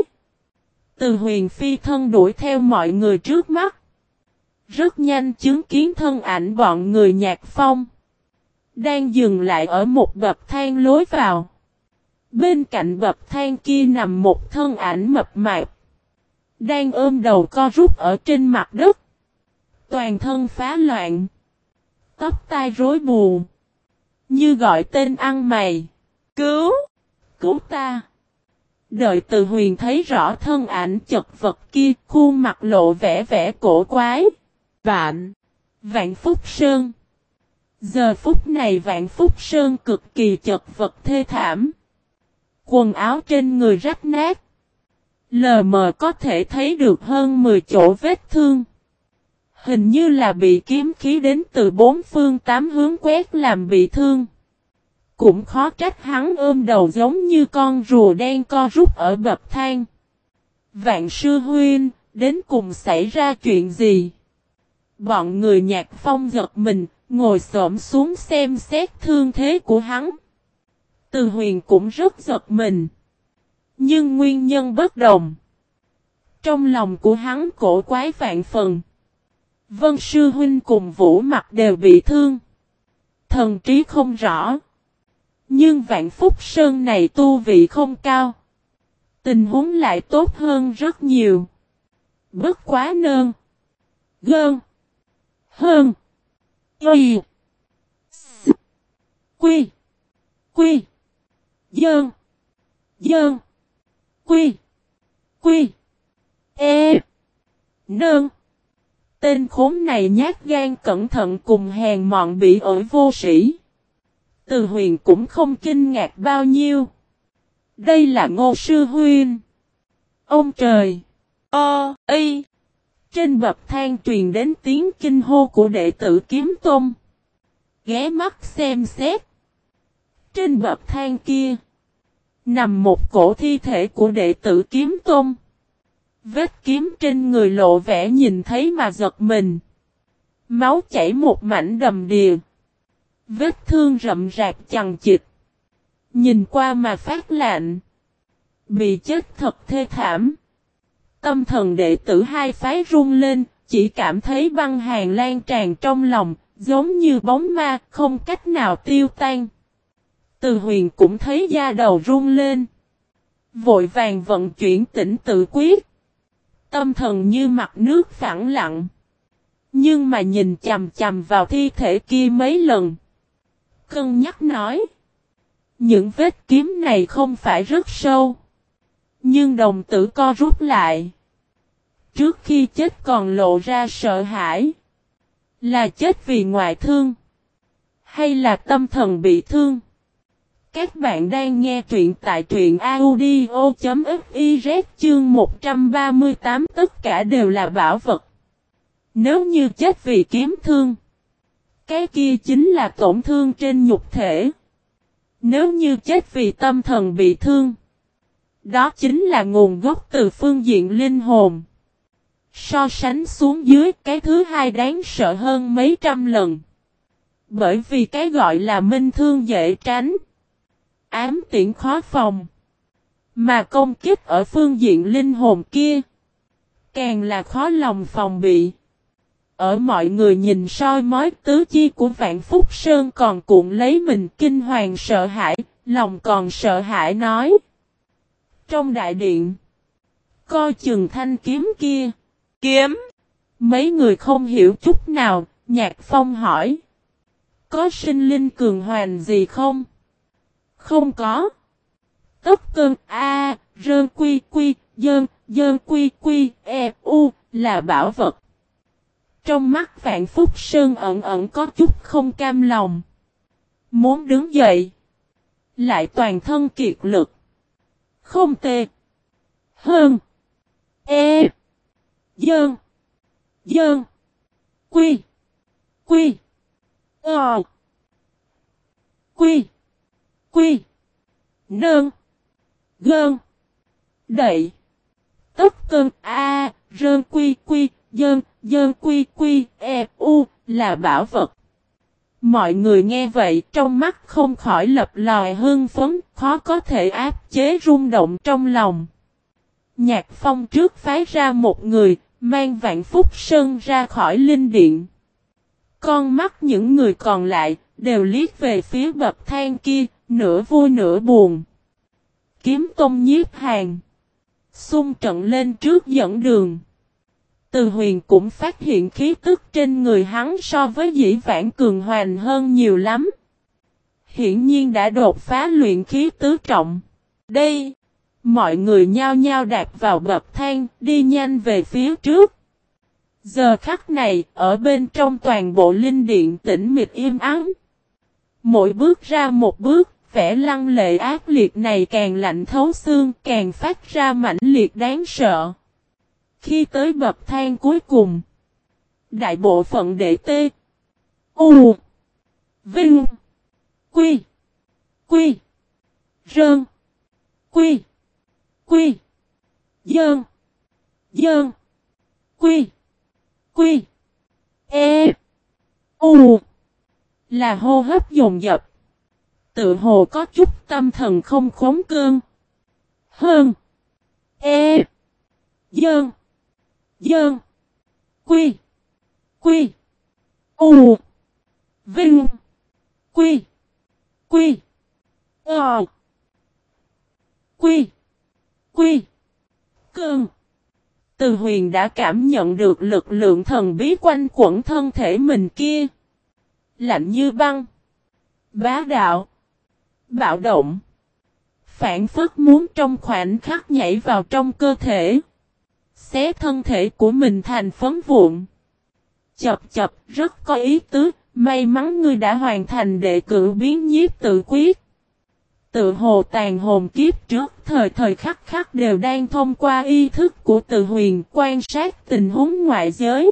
Từ Huyền phi thân đuổi theo mọi người trước mắt. Rất nhanh chứng kiến thân ảnh bọn người Nhạc Phong. Đang dừng lại ở một bậc thang lối vào. Bên cạnh bậc thang kia nằm một thân ảnh mập mạp. Đang ôm đầu co rút ở trên mặt đất. Toàn thân phá loạn. Tóc tai rối bù. Như gọi tên ăn mày. Cứu! Cứu ta! Đợi Từ Huyền thấy rõ thân ảnh chật vật kia, khuôn mặt lộ vẻ vẻ cổ quái. Vạn! Vạn Phúc Sơn! Giờ phút này Vạn Phúc Sơn cực kỳ chật vật thê thảm. Quần áo trên người rách nát. Lờ mờ có thể thấy được hơn mười chỗ vết thương. Hình như là bị kiếm khí đến từ bốn phương tám hướng quét làm bị thương. Cũng khó trách hắn ôm đầu giống như con rùa đen co rút ở bậc thang. Vạn sư huynh, đến cùng xảy ra chuyện gì? Bọn người Nhạc Phong giật mình, ngồi xổm xuống xem xét thương thế của hắn. Từ Huyền cũng rất giật mình. Nhưng nguyên nhân bất đồng. Trong lòng của hắn cổ quái vạn phần. Vân sư huynh cùng Vũ Mặc đều bị thương. Thần trí không rõ. Nhưng Vạn Phúc Sơn này tu vị không cao. Tình huống lại tốt hơn rất nhiều. Bất quá nơn. Gơn. Hơn. Y. S. Quy. Quy. Dơn. Dơn. Quy. Quy. E. Nơn. Tên khốn này nhát gan cẩn thận cùng hèn mọn bị ổi vô sĩ. Từ Huyền cũng không kinh ngạc bao nhiêu. Đây là Ngô sư huynh. Ông trời! Ơ, y! Trên bậc thang truyền đến tiếng kinh hô của đệ tử Kiếm Tôn. Ghé mắt xem xét. Trên bậc thang kia. Nằm một cổ thi thể của đệ tử Kiếm Tôn. Vết kiếm trên người lộ vẻ nhìn thấy mà giật mình. Máu chảy một mảnh đầm đìa. Vết thương rậm rạc chằng chịt. Nhìn qua mà phát lạnh. Bị chết thật thê thảm. Tâm thần đệ tử hai phái run lên, chỉ cảm thấy băng hàn lan tràn trong lòng, giống như bóng ma, không cách nào tiêu tan. Từ Huyền cũng thấy da đầu run lên. Vội vàng vận chuyển tỉnh tự quyết. Tâm thần như mặt nước phẳng lặng. Nhưng mà nhìn chằm chằm vào thi thể kia mấy lần. Cân nhắc nói. Những vết kiếm này không phải rất sâu. Nhưng đồng tử co rút lại. Trước khi chết còn lộ ra sợ hãi. Là chết vì ngoại thương. Hay là tâm thần bị thương. Các bạn đang nghe truyện tại truyện audio.fiz chương một trăm ba mươi tám, tất cả đều là bảo vật. Nếu như chết vì kiếm thương. Cái kia chính là tổn thương trên nhục thể. Nếu như chết vì tâm thần bị thương. Đó chính là nguồn gốc từ phương diện linh hồn. So sánh xuống dưới, cái thứ hai đáng sợ hơn mấy trăm lần. Bởi vì cái gọi là minh thương dễ tránh. Ám tiễn khó phòng. Mà công kích ở phương diện linh hồn kia. Càng là khó lòng phòng bị. Ở mọi người nhìn soi mói, tứ chi của Vạn Phúc Sơn còn cuộn lấy mình kinh hoàng sợ hãi, lòng còn sợ hãi nói. Trong đại điện. Coi chừng thanh kiếm kia. Kiếm. Mấy người không hiểu chút nào, Nhạc Phong hỏi. Có sinh linh cường hoành gì không? Không có. Tất cơn A, rơn quy quy, dơn, dơn quy quy, e, u, là bảo vật. Trong mắt Vạn Phúc Sơn ẩn ẩn có chút không cam lòng. Muốn đứng dậy. Lại toàn thân kiệt lực. Không tệ. Hơn. E. Dơn. Dơn. Quy. Quy. Ờ. Quy. Quy. Nơn. Gơn. Đậy. Tất cơn A. Rơn quy quy. Dơn, dơn quy quy, e, u, là bảo vật. Mọi người nghe vậy trong mắt không khỏi lập lòi hưng phấn, khó có thể áp chế rung động trong lòng. Nhạc Phong trước phái ra một người, mang Vạn Phúc Sơn ra khỏi linh điện. Con mắt những người còn lại, đều liếc về phía bậc thang kia, nửa vui nửa buồn. Kiếm Tôn Nhiếp Hàn xung trận lên trước dẫn đường. Từ Huyền cũng phát hiện khí tức trên người hắn so với dĩ vãng cường hoành hơn nhiều lắm. Hiển nhiên đã đột phá luyện khí tứ trọng. Đây, mọi người nhao nhao đạp vào bậc thang, đi nhanh về phía trước. Giờ khắc này, ở bên trong toàn bộ linh điện tĩnh mịch im ắng. Mỗi bước ra một bước, vẻ lăng lệ ác liệt này càng lạnh thấu xương, càng phát ra mãnh liệt đáng sợ. Khi tới bậc thang cuối cùng, đại bộ phận đệ tê, u, vinh, quy, quy, rơn, quy, quy, dơn, dơn, quy, quy, e, u, là hô hấp dồn dập. Tự hồ có chút tâm thần không khống cương. Hơn, e, dơn, dơn, quy, quy, u, vinh, quy, quy, ờ, quy, quy, cương. Từ Huyền đã cảm nhận được lực lượng thần bí quanh quẩn thân thể mình kia. Lạnh như băng, bá đạo, bạo động, phản phất muốn trong khoảnh khắc nhảy vào trong cơ thể, xé thân thể của mình thành phấn vụn. Chập chập, rất có ý tứ, may mắn ngươi đã hoàn thành đệ cử biến nhiếp tự quyết. Tự hồ tàn hồn kiếp trước thời thời khắc khắc đều đang thông qua ý thức của Từ Huyền quan sát tình huống ngoại giới.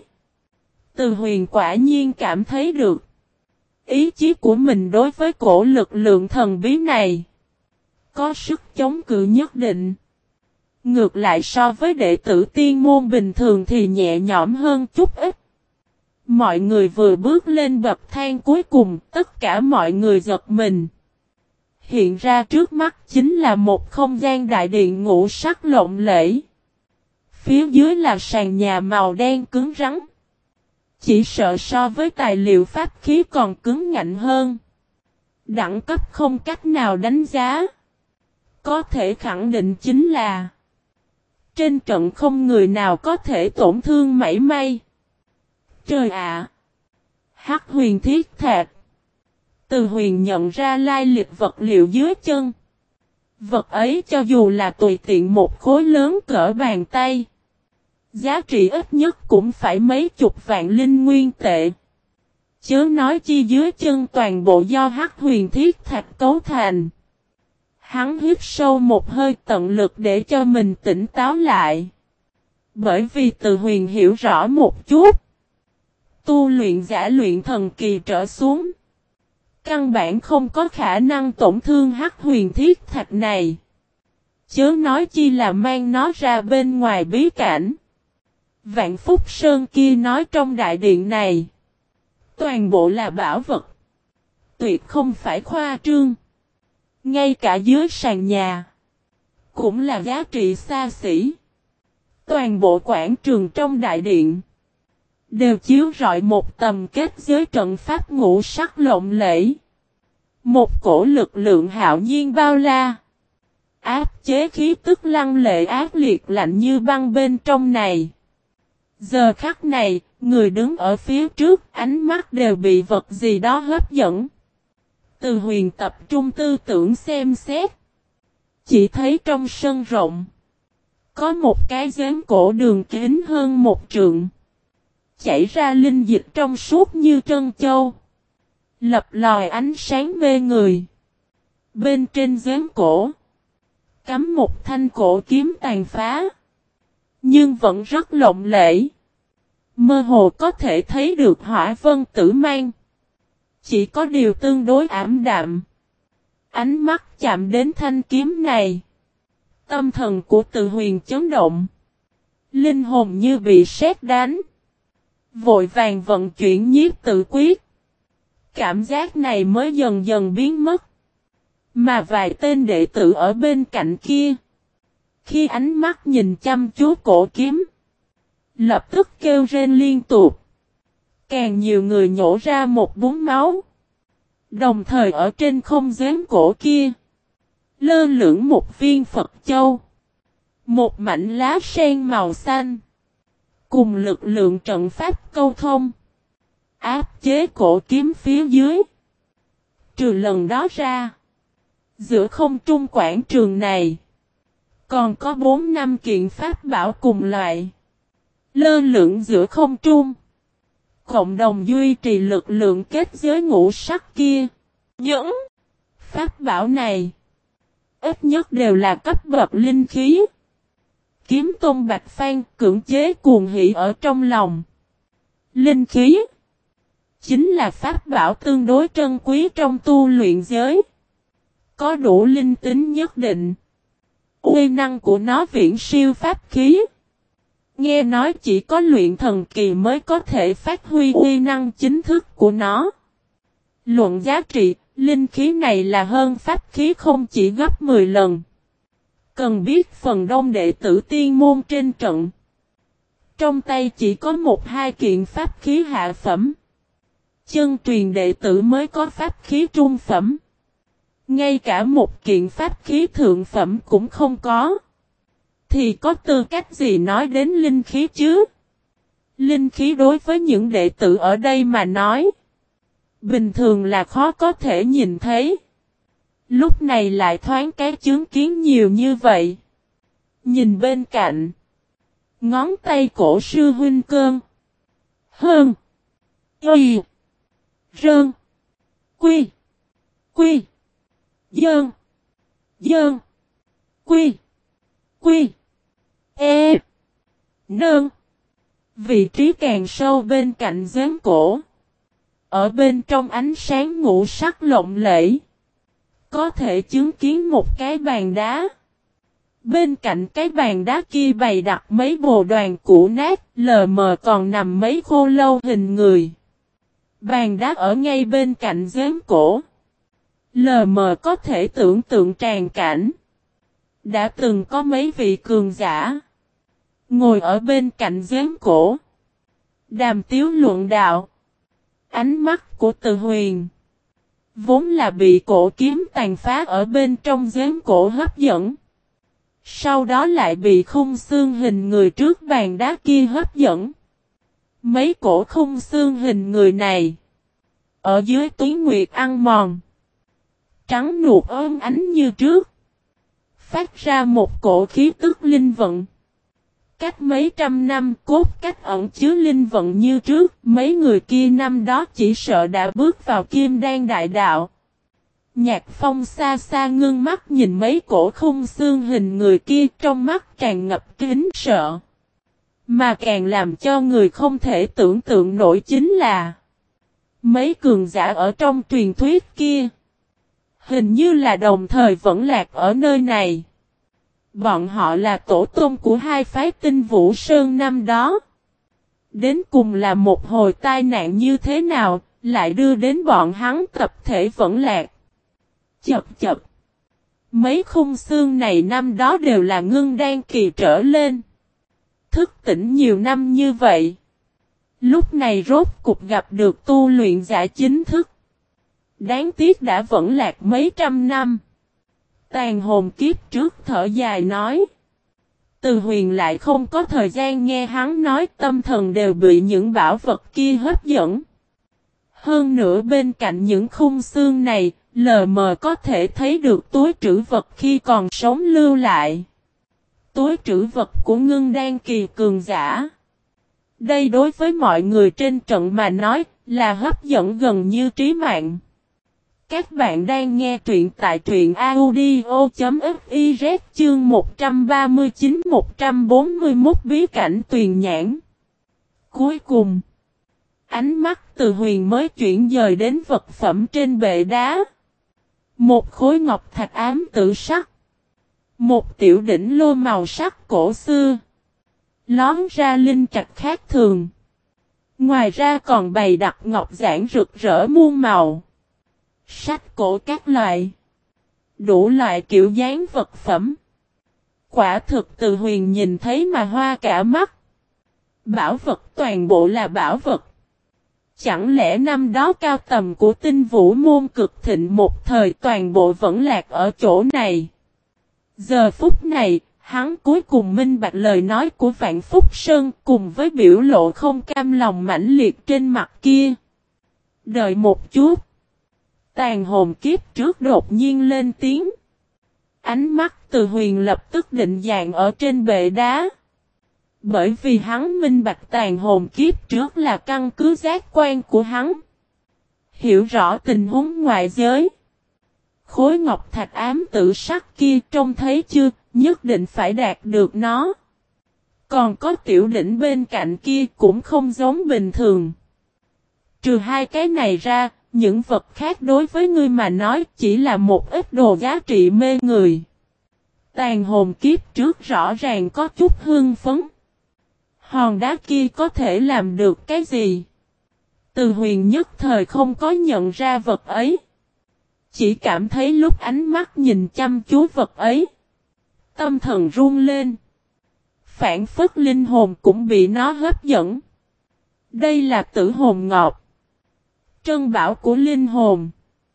Từ Huyền quả nhiên cảm thấy được ý chí của mình đối với cổ lực lượng thần bí này có sức chống cự nhất định. Ngược lại so với đệ tử tiên môn bình thường thì nhẹ nhõm hơn chút ít. Mọi người vừa bước lên bậc thang cuối cùng, tất cả mọi người giật mình. Hiện ra trước mắt chính là một không gian đại điện ngũ sắc lộng lẫy. Phía dưới là sàn nhà màu đen cứng rắn. Chỉ sợ so với tài liệu pháp khí còn cứng ngạnh hơn. Đẳng cấp không cách nào đánh giá. Có thể khẳng định chính là trên trận không người nào có thể tổn thương mảy may. Trời ạ! Hắc huyền thiết thạch. Từ Huyền nhận ra lai lịch vật liệu dưới chân. Vật ấy cho dù là tùy tiện một khối lớn cỡ bàn tay, giá trị ít nhất cũng phải mấy chục vạn linh nguyên tệ. Chớ nói chi dưới chân toàn bộ do hắc huyền thiết thạch cấu thành. Hắn hít sâu một hơi tận lực để cho mình tỉnh táo lại. Bởi vì Từ Huyền hiểu rõ một chút. Tu luyện giả luyện thần kỳ trở xuống, căn bản không có khả năng tổn thương hắc huyền thiết thạch này. Chớ nói chi là mang nó ra bên ngoài bí cảnh. Vạn Phúc Sơn kia nói trong đại điện này, toàn bộ là bảo vật. Tuyệt không phải khoa trương. Ngay cả dưới sàn nhà, cũng là giá trị xa xỉ. Toàn bộ quảng trường trong đại điện đều chiếu rọi một tầm kết giới trận pháp ngũ sắc lộng lẫy. Một cổ lực lượng hạo nhiên bao la, áp chế khí tức lăng lệ ác liệt lạnh như băng bên trong này. Giờ khắc này, người đứng ở phía trước, ánh mắt đều bị vật gì đó hấp dẫn. Từ Huyền tập trung tư tưởng xem xét. Chỉ thấy trong sân rộng, có một cái giếng cổ đường kính hơn một trượng. Chảy ra linh dịch trong suốt như trân châu. Lập lòi ánh sáng mê người. Bên trên giếng cổ, cắm một thanh cổ kiếm tàn phá. Nhưng vẫn rất lộng lẫy. Mơ hồ có thể thấy được hỏa vân tử mang. Chỉ có điều tương đối ảm đạm. Ánh mắt chạm đến thanh kiếm này, tâm thần của Từ Huyền chấn động. Linh hồn như bị sét đánh. Vội vàng vận chuyển nhiếp tự quyết. Cảm giác này mới dần dần biến mất. Mà vài tên đệ tử ở bên cạnh kia, khi ánh mắt nhìn chăm chú cổ kiếm, lập tức kêu rên liên tục. Càng nhiều người nhổ ra một búng máu. Đồng thời ở trên không giếng cổ kia, lơ lửng một viên Phật châu, một mảnh lá sen màu xanh, cùng lực lượng trận pháp câu thông, áp chế cổ kiếm phía dưới. Trừ lần đó ra, giữa không trung quảng trường này, còn có bốn năm kiện pháp bảo cùng loại, lơ lửng giữa không trung, cộng đồng duy trì lực lượng kết giới ngũ sắc kia. Những pháp bảo này, ít nhất đều là cấp bậc linh khí. Kiếm Tôn Bạch Phan cưỡng chế cuồng hỉ ở trong lòng. Linh khí chính là pháp bảo tương đối trân quý trong tu luyện giới. Có đủ linh tính nhất định. Uy năng của nó viễn siêu pháp khí. Nghe nói chỉ có luyện thần kỳ mới có thể phát huy uy năng chính thức của nó. Luận giá trị, linh khí này là hơn pháp khí không chỉ gấp mười lần. Cần biết phần đông đệ tử tiên môn trên trận, trong tay chỉ có một hai kiện pháp khí hạ phẩm. Chân truyền đệ tử mới có pháp khí trung phẩm. Ngay cả một kiện pháp khí thượng phẩm cũng không có. Thì có tư cách gì nói đến linh khí chứ? Linh khí đối với những đệ tử ở đây mà nói, bình thường là khó có thể nhìn thấy. Lúc này lại thoáng cái chứng kiến nhiều như vậy. Nhìn bên cạnh, ngón tay cổ sư huynh Cơn, Hơn, Y, Rơn, Quy, Quy, Dơn, Dơn, Quy, Quy, E, Nơn. Vị trí càng sâu bên cạnh giếng cổ, ở bên trong ánh sáng ngũ sắc lộng lẫy, có thể chứng kiến một cái bàn đá. Bên cạnh cái bàn đá kia bày đặt mấy bồ đoàn cũ nát, lờ mờ còn nằm mấy khô lâu hình người. Bàn đá ở ngay bên cạnh giếng cổ, lờ mờ có thể tưởng tượng tràn cảnh. Đã từng có mấy vị cường giả ngồi ở bên cạnh giếng cổ, đàm tiếu luận đạo. Ánh mắt của Từ Huyền vốn là bị cổ kiếm tàn phá ở bên trong giếng cổ hấp dẫn. Sau đó lại bị khung xương hình người trước bàn đá kia hấp dẫn. Mấy cổ khung xương hình người này, ở dưới túy nguyệt ăn mòn, trắng nuột ôm ánh như trước, phát ra một cổ khí tức linh vận. Cách mấy trăm năm cốt cách ẩn chứa linh vận như trước, mấy người kia năm đó chỉ sợ đã bước vào kim đan đại đạo. Nhạc Phong xa xa ngưng mắt nhìn mấy cổ khung xương hình người kia, trong mắt tràn ngập kính sợ. Mà càng làm cho người không thể tưởng tượng nổi chính là mấy cường giả ở trong truyền thuyết kia, hình như là đồng thời vẫn lạc ở nơi này. Bọn họ là tổ tôn của hai phái Tinh Vũ Sơn năm đó. Đến cùng là một hồi tai nạn như thế nào, lại đưa đến bọn hắn tập thể vẫn lạc. Chập chập. Mấy khung xương này năm đó đều là ngưng đan kỳ trở lên. Thức tỉnh nhiều năm như vậy, lúc này rốt cục gặp được tu luyện giả chính thức. Đáng tiếc đã vẫn lạc mấy trăm năm. Tàn hồn kiếp trước thở dài nói. Từ Huyền lại không có thời gian nghe hắn nói, tâm thần đều bị những bảo vật kia hấp dẫn. Hơn nữa bên cạnh những khung xương này, lờ mờ có thể thấy được túi trữ vật khi còn sống lưu lại. Túi trữ vật của ngưng đan kỳ cường giả. Đây đối với mọi người trên trận mà nói, là hấp dẫn gần như trí mạng. Các bạn đang nghe truyện tại truyện audio.fiz chương một trăm ba mươi chín một trăm bốn mươi mốt bí cảnh tuyền nhãn. Cuối cùng, ánh mắt Từ Huyền mới chuyển dời đến vật phẩm trên bệ đá. Một khối ngọc thạch ám tử sắc. Một tiểu đỉnh lô màu sắc cổ xưa. Lón ra linh trạch khác thường. Ngoài ra còn bày đặt ngọc giản rực rỡ muôn màu. Sách cổ các loại. Đủ loại kiểu dáng vật phẩm. Quả thực Từ Huyền nhìn thấy mà hoa cả mắt. Bảo vật toàn bộ là bảo vật. Chẳng lẽ năm đó cao tầm của Tinh Vũ môn cực thịnh một thời toàn bộ vẫn lạc ở chỗ này. Giờ phút này, hắn cuối cùng minh bạch lời nói của Vạn Phúc Sơn cùng với biểu lộ không cam lòng mãnh liệt trên mặt kia. Đợi một chút. Tàn hồn kiếp trước đột nhiên lên tiếng. Ánh mắt Từ Huyền lập tức định dạng ở trên bệ đá. Bởi vì hắn minh bạch tàn hồn kiếp trước là căn cứ giác quan của hắn. Hiểu rõ tình huống ngoại giới. Khối ngọc thạch ám tử sắc kia trông thấy chưa, nhất định phải đạt được nó. Còn có tiểu đỉnh bên cạnh kia cũng không giống bình thường. Trừ hai cái này ra, những vật khác đối với ngươi mà nói chỉ là một ít đồ giá trị mê người. Tàn hồn kiếp trước rõ ràng có chút hương phấn. Hòn đá kia có thể làm được cái gì? Từ Huyền nhất thời không có nhận ra vật ấy. Chỉ cảm thấy lúc ánh mắt nhìn chăm chú vật ấy. Tâm thần run lên. Phản phất linh hồn cũng bị nó hấp dẫn. Đây là tử hồn ngọc. Trân bảo của linh hồn.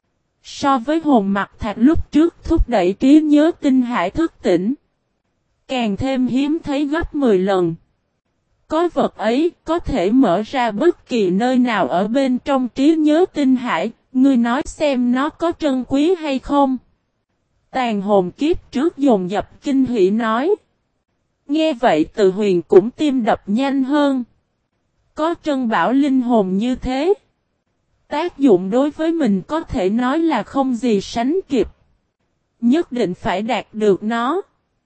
So với hồn mặt thạch lúc trước thúc đẩy trí nhớ tinh hải thức tỉnh. Càng thêm hiếm thấy gấp mười lần. Có vật ấy có thể mở ra bất kỳ nơi nào ở bên trong trí nhớ tinh hải. Ngươi nói xem nó có trân quý hay không? Tàn hồn kiếp trước dồn dập kinh hỉ nói. Nghe vậy Từ Huyền cũng tim đập nhanh hơn. Có trân bảo linh hồn như thế. Tác dụng đối với mình có thể nói là không gì sánh kịp. Nhất định phải đạt được nó.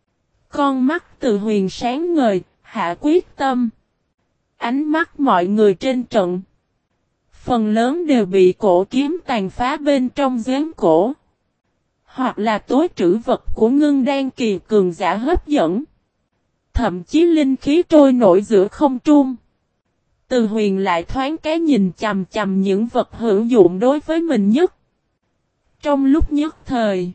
Con mắt Từ Huyền sáng ngời, hạ quyết tâm. Ánh mắt mọi người trên trận. Phần lớn đều bị cổ kiếm tàn phá bên trong giếng cổ. Hoặc là tối trữ vật của ngưng đan kỳ cường giả hấp dẫn. Thậm chí linh khí trôi nổi giữa không trung. Từ Huyền lại thoáng cái nhìn chằm chằm những vật hữu dụng đối với mình nhất. Trong lúc nhất thời,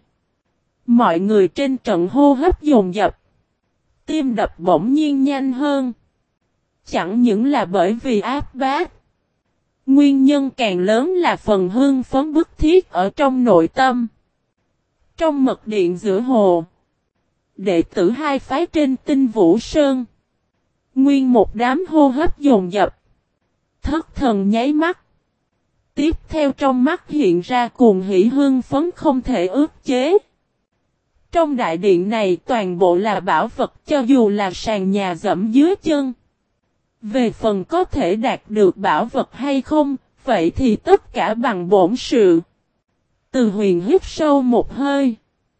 mọi người trên trận hô hấp dồn dập. Tim đập bỗng nhiên nhanh hơn. Chẳng những là bởi vì áp bát. Nguyên nhân càng lớn là phần hưng phấn bức thiết ở trong nội tâm. Trong mật điện giữa hồ, đệ tử hai phái trên Tinh Vũ Sơn. Nguyên một đám hô hấp dồn dập. Thất thần nháy mắt. Tiếp theo trong mắt hiện ra cuồng hỉ hưng phấn không thể ức chế. Trong đại điện này toàn bộ là bảo vật cho dù là sàn nhà dẫm dưới chân. Về phần có thể đạt được bảo vật hay không, vậy thì tất cả bằng bổn sự. Từ Huyền hít sâu một hơi.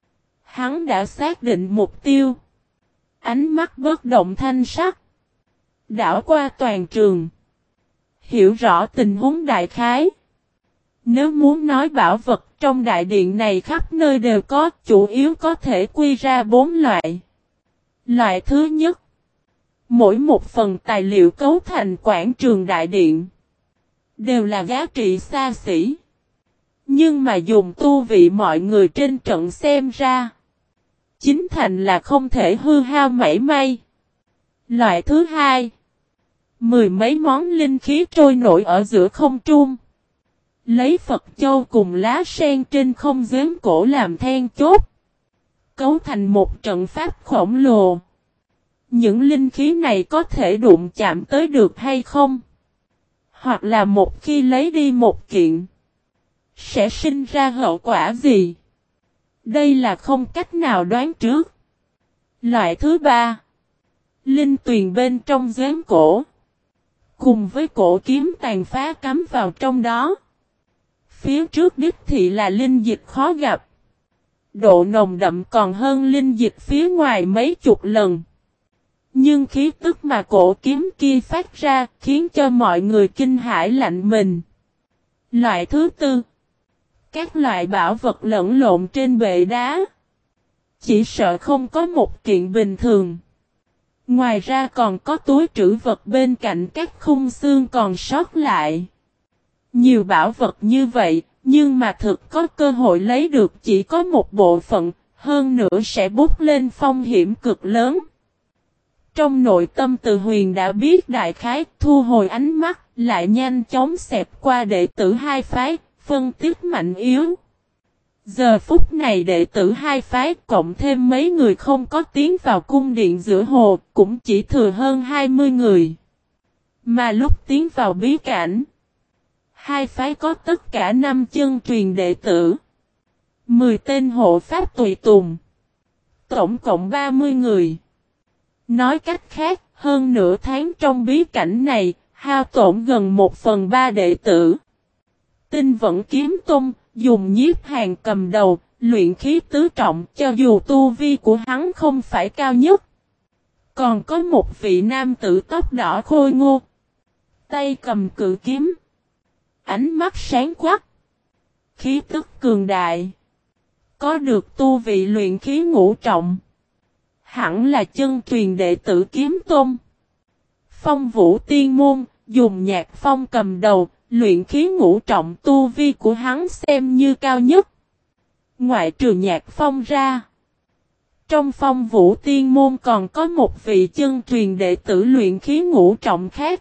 Hắn đã xác định mục tiêu. Ánh mắt bất động thanh sắc. Đảo qua toàn trường. Hiểu rõ tình huống đại khái. Nếu muốn nói bảo vật trong đại điện này khắp nơi đều có, chủ yếu có thể quy ra bốn loại. Loại thứ nhất. Mỗi một phần tài liệu cấu thành quảng trường đại điện. Đều là giá trị xa xỉ. Nhưng mà dùng tu vị mọi người trên trận xem ra. Chính thành là không thể hư hao mảy may. Loại thứ hai. Mười mấy món linh khí trôi nổi ở giữa không trung. Lấy Phật châu cùng lá sen trên không giếng cổ làm then chốt. Cấu thành một trận pháp khổng lồ. Những linh khí này có thể đụng chạm tới được hay không? Hoặc là một khi lấy đi một kiện. Sẽ sinh ra hậu quả gì? Đây là không cách nào đoán trước. Loại thứ ba. Linh tuyền bên trong giếng cổ. Cùng với cổ kiếm tàn phá cắm vào trong đó. Phía trước đích thị là linh dịch khó gặp. Độ nồng đậm còn hơn linh dịch phía ngoài mấy chục lần. Nhưng khí tức mà cổ kiếm kia phát ra khiến cho mọi người kinh hãi lạnh mình. Loại thứ tư. Các loại bảo vật lẫn lộn trên bệ đá. Chỉ sợ không có một kiện bình thường. Ngoài ra còn có túi trữ vật bên cạnh các khung xương còn sót lại. Nhiều bảo vật như vậy, nhưng mà thực có cơ hội lấy được chỉ có một bộ phận, hơn nữa sẽ bút lên phong hiểm cực lớn. Trong nội tâm Từ Huyền đã biết đại khái, thu hồi ánh mắt, lại nhanh chóng xẹp qua đệ tử hai phái, phân tích mạnh yếu. Giờ phút này đệ tử hai phái cộng thêm mấy người không có tiến vào cung điện giữa hồ, cũng chỉ thừa hơn hai mươi người. Mà lúc tiến vào bí cảnh, hai phái có tất cả năm chân truyền đệ tử, mười tên hộ pháp tùy tùng, tổng cộng ba mươi người. Nói cách khác, hơn nửa tháng trong bí cảnh này, hao tổn gần một phần ba đệ tử. Tinh Vẫn Kiếm Tông, dùng Nhiếp Hàn cầm đầu, luyện khí tứ trọng, cho dù tu vi của hắn không phải cao nhất. Còn có một vị nam tử tóc đỏ khôi ngô, tay cầm cự kiếm, ánh mắt sáng quắc, khí tức cường đại, có được tu vị luyện khí ngũ trọng. Hẳn là chân truyền đệ tử Kiếm Tôn. Phong Vũ Tiên Môn, dùng Nhạc Phong cầm đầu, luyện khí ngũ trọng, tu vi của hắn xem như cao nhất. Ngoại trừ Nhạc Phong ra, trong Phong Vũ Tiên Môn còn có một vị chân truyền đệ tử luyện khí ngũ trọng khác.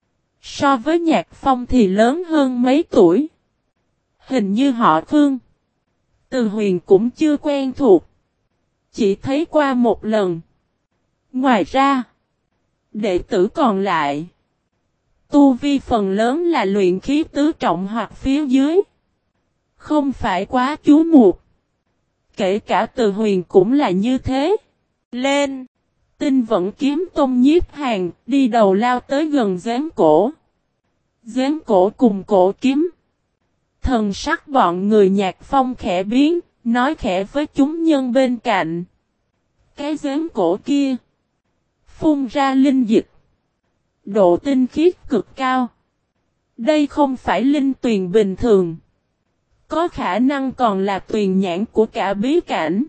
So với Nhạc Phong thì lớn hơn mấy tuổi. Hình như họ Khương. Từ Huyền cũng chưa quen thuộc, chỉ thấy qua một lần. Ngoài ra, đệ tử còn lại, tu vi phần lớn là luyện khí tứ trọng hoặc phía dưới, không phải quá chú mục. Kể cả Từ Huyền cũng là như thế. Lên! Tinh Vẫn Kiếm Tông Nhiếp Hàn đi đầu lao tới gần gián cổ. Gián cổ cùng cổ kiếm. Thần sắc bọn người Nhạc Phong khẽ biến, nói khẽ với chúng nhân bên cạnh. Cái gián cổ kia phun ra linh dịch, độ tinh khiết cực cao. Đây không phải linh tuyền bình thường, có khả năng còn là tuyền nhãn của cả bí cảnh.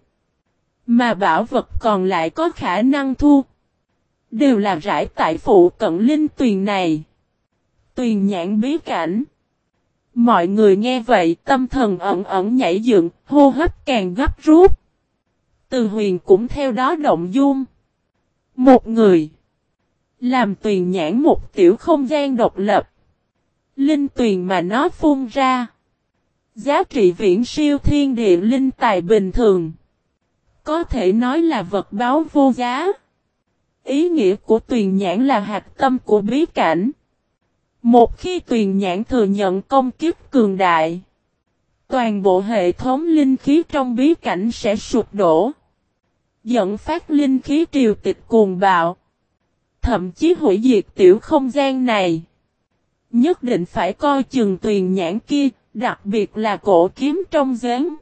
Mà bảo vật còn lại có khả năng thu, đều là rải tại phụ cận linh tuyền này. Tuyền nhãn bí cảnh. Mọi người nghe vậy tâm thần ẩn ẩn nhảy dựng, hô hấp càng gấp rút. Từ Huyền cũng theo đó động dung. Một người làm tuyền nhãn một tiểu không gian độc lập. Linh tuyền mà nó phun ra, giá trị viễn siêu thiên địa linh tài bình thường. Có thể nói là vật báu vô giá. Ý nghĩa của tuyền nhãn là hạch tâm của bí cảnh. Một khi tuyền nhãn thừa nhận công kiếp cường đại, toàn bộ hệ thống linh khí trong bí cảnh sẽ sụp đổ, dẫn phát linh khí triều tịch cuồng bạo, thậm chí hủy diệt tiểu không gian này. Nhất định phải coi chừng tuyền nhãn kia, đặc biệt là cổ kiếm trong giếng.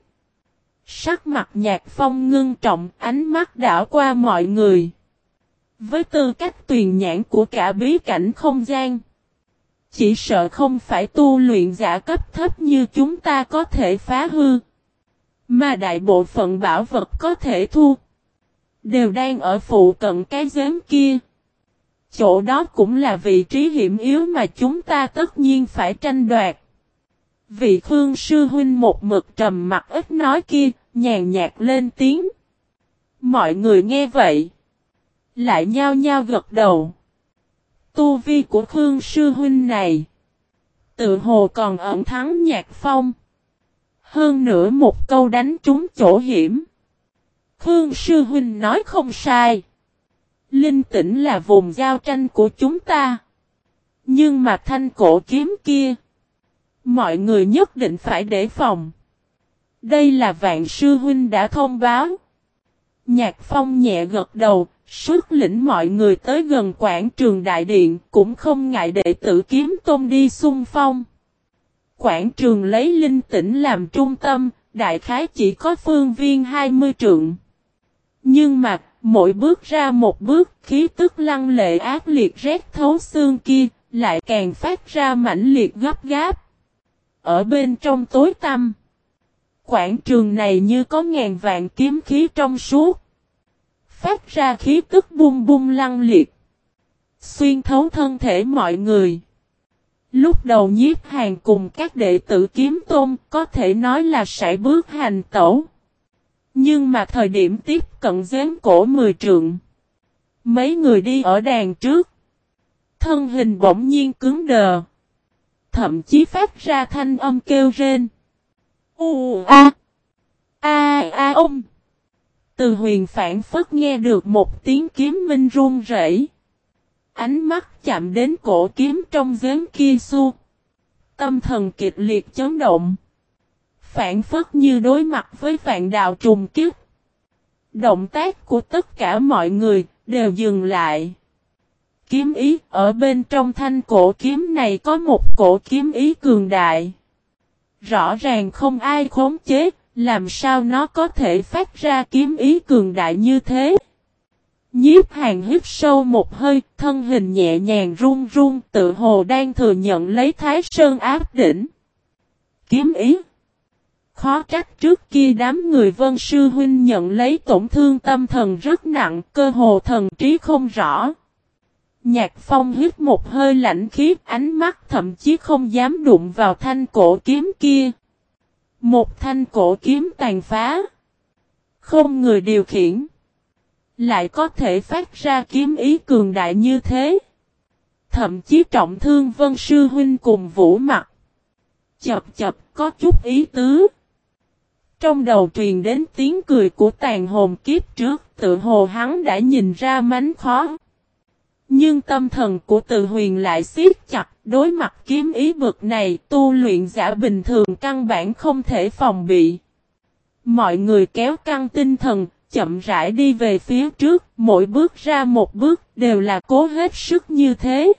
Sắc mặt Nhạc Phong ngưng trọng, ánh mắt đảo qua mọi người. Với tư cách tuyền nhãn của cả bí cảnh không gian, chỉ sợ không phải tu luyện giả cấp thấp như chúng ta có thể phá hư, mà đại bộ phận bảo vật có thể thu, đều đang ở phụ cận cái giếng kia. Chỗ đó cũng là vị trí hiểm yếu mà chúng ta tất nhiên phải tranh đoạt. Vị Khương sư huynh một mực trầm mặt ít nói kia, nhàn nhạt lên tiếng. Mọi người nghe vậy, lại nhao nhao gật đầu. Tu vi của Khương sư huynh này, tự hồ còn ẩn thắng Nhạc Phong. Hơn nữa một câu đánh trúng chỗ hiểm. Khương sư huynh nói không sai. Linh Tĩnh là vùng giao tranh của chúng ta. Nhưng mà thanh cổ kiếm kia, mọi người nhất định phải đề phòng. Đây là Vạn sư huynh đã thông báo. Nhạc Phong nhẹ gật đầu, xuất lĩnh mọi người tới gần quảng trường đại điện, cũng không ngại đệ tử Kiếm Tôn đi xung phong. Quảng trường lấy Linh Tĩnh làm trung tâm, đại khái chỉ có phương viên hai mươi trượng. Nhưng mà, mỗi bước ra một bước, khí tức lăng lệ ác liệt rét thấu xương kia, lại càng phát ra mãnh liệt gấp gáp. Ở bên trong tối tăm, quảng trường này như có ngàn vạn kiếm khí trong suốt, phát ra khí tức bung bung lăng liệt, xuyên thấu thân thể mọi người. Lúc đầu Nhiếp Hàn cùng các đệ tử Kiếm Tôn có thể nói là sải bước hành tẩu. Nhưng mà thời điểm tiếp cận giếng cổ mười trượng, mấy người đi ở đàn trước, thân hình bỗng nhiên cứng đờ, thậm chí phát ra thanh âm kêu rên. U a a a ông. Từ Huyền phảng phất nghe được một tiếng kiếm minh run rẩy. Ánh mắt chạm đến cổ kiếm trong giếng kia xu. Tâm thần kịch liệt chấn động. Phảng phất như đối mặt với vạn đạo trùng kích. Động tác của tất cả mọi người đều dừng lại. Kiếm ý ở bên trong thanh cổ kiếm này có một cổ kiếm ý cường đại. Rõ ràng không ai khống chế, làm sao nó có thể phát ra kiếm ý cường đại như thế. Nhiếp Hàn hít sâu một hơi, thân hình nhẹ nhàng run run, tự hồ đang thừa nhận lấy Thái Sơn áp đỉnh. Kiếm ý. Khó trách trước kia đám người Vân Sư Huynh nhận lấy tổn thương tâm thần rất nặng, cơ hồ thần trí không rõ. Nhạc Phong hít một hơi lạnh khiếp, ánh mắt thậm chí không dám đụng vào thanh cổ kiếm kia. Một thanh cổ kiếm tàn phá, không người điều khiển, lại có thể phát ra kiếm ý cường đại như thế. Thậm chí trọng thương Vân Sư Huynh cùng Vũ Mặc. Chập chập có chút ý tứ. Trong đầu truyền đến tiếng cười của tàn hồn kiếp trước, tự hồ hắn đã nhìn ra mánh khó. Nhưng tâm thần của Từ Huyền lại siết chặt, đối mặt kiếm ý bực này, tu luyện giả bình thường căn bản không thể phòng bị. Mọi người kéo căng tinh thần, chậm rãi đi về phía trước, mỗi bước ra một bước đều là cố hết sức như thế.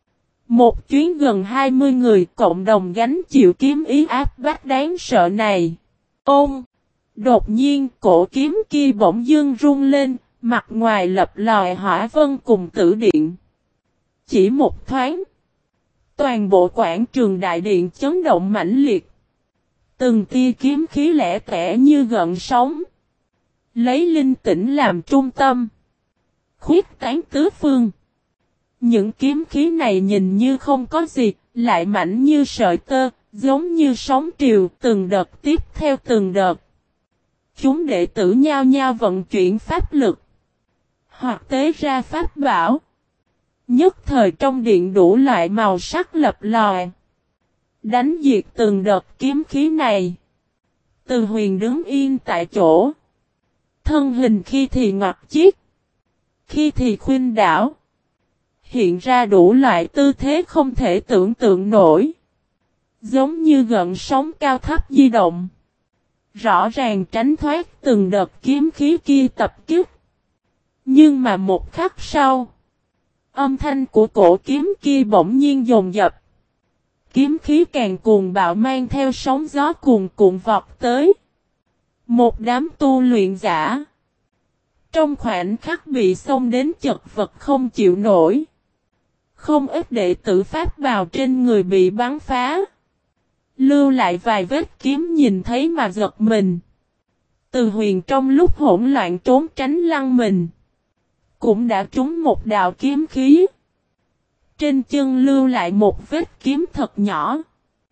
Một chuyến gần hai mươi người cộng đồng gánh chịu kiếm ý áp bách đáng sợ này. Ôm! Đột nhiên cổ kiếm kia bỗng dưng rung lên, mặt ngoài lập lòi hỏa vân cùng tử điện. Chỉ một thoáng, toàn bộ quảng trường đại điện chấn động mãnh liệt. Từng tia kiếm khí lẻ tẻ như gợn sóng. Lấy linh tĩnh làm trung tâm, khuyết tán tứ phương. Những kiếm khí này nhìn như không có gì, lại mảnh như sợi tơ, giống như sóng triều, từng đợt tiếp theo từng đợt. Chúng đệ tử nhao nhao vận chuyển pháp lực, hoặc tế ra pháp bảo. Nhất thời trong điện đủ loại màu sắc lập lòi, đánh diệt từng đợt kiếm khí này. Từ Huyền đứng yên tại chỗ, thân hình khi thì ngoặt chiếc, khi thì khuynh đảo, hiện ra đủ loại tư thế không thể tưởng tượng nổi, giống như gợn sóng cao thấp di động, rõ ràng tránh thoát từng đợt kiếm khí kia tập kích. Nhưng mà một khắc sau, âm thanh của cổ kiếm kia bỗng nhiên dồn dập. Kiếm khí càng cuồng bạo mang theo sóng gió cuồn cuộn vọt tới. Một đám tu luyện giả, trong khoảnh khắc bị xông đến chật vật không chịu nổi. Không ít đệ tử pháp bào trên người bị bắn phá. Lưu lại vài vết kiếm nhìn thấy mà giật mình. Từ Huyền trong lúc hỗn loạn trốn tránh lăn mình, cũng đã trúng một đạo kiếm khí. Trên chân lưu lại một vết kiếm thật nhỏ,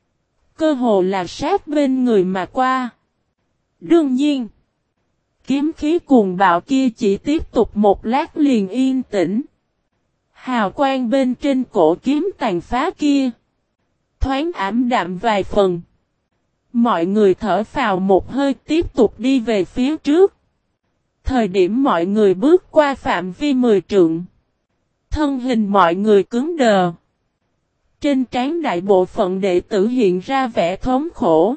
cơ hồ là sát bên người mà qua. Đương nhiên, kiếm khí cuồng bạo kia chỉ tiếp tục một lát liền yên tĩnh. Hào quang bên trên cổ kiếm tàn phá kia thoáng ảm đạm vài phần. Mọi người thở phào một hơi tiếp tục đi về phía trước. Thời điểm mọi người bước qua phạm vi mười trượng, thân hình mọi người cứng đờ. Trên trán đại bộ phận đệ tử hiện ra vẻ thống khổ.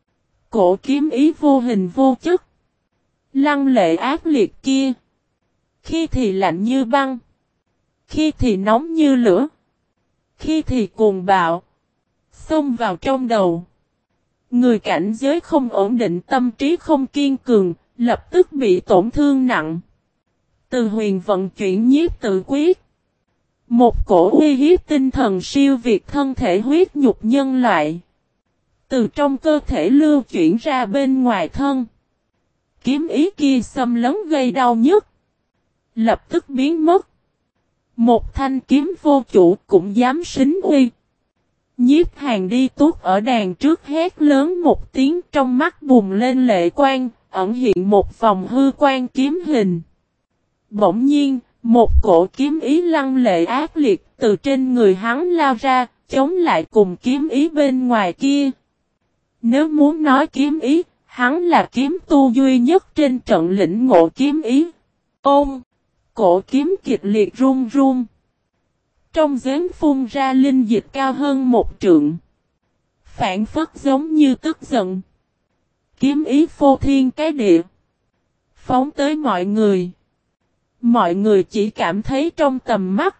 Cổ kiếm ý vô hình vô chất, lăng lệ ác liệt kia, khi thì lạnh như băng, khi thì nóng như lửa, khi thì cuồng bạo, xông vào trong đầu. Người cảnh giới không ổn định, tâm trí không kiên cường, lập tức bị tổn thương nặng. Từ Huyền vận chuyển nhiếp tự quyết, một cổ uy hiếp tinh thần siêu việt thân thể huyết nhục nhân loại, từ trong cơ thể lưu chuyển ra bên ngoài thân. Kiếm ý kia xâm lấn gây đau nhức, lập tức biến mất. Một thanh kiếm vô chủ cũng dám xính uy. Nhiếp Hàn đi tuốt ở đàn trước hét lớn một tiếng, trong mắt bùng lên lệ quang, ẩn hiện một vòng hư quang kiếm hình. Bỗng nhiên, một cổ kiếm ý lăng lệ ác liệt từ trên người hắn lao ra, chống lại cùng kiếm ý bên ngoài kia. Nếu muốn nói kiếm ý, hắn là kiếm tu duy nhất trên trận lĩnh ngộ kiếm ý. Ôm! Cổ kiếm kịch liệt run run. Trong giếng phun ra linh dịch cao hơn một trượng. Phản phất giống như tức giận. Kiếm ý phô thiên cái địa. Phóng tới mọi người. Mọi người chỉ cảm thấy trong tầm mắt.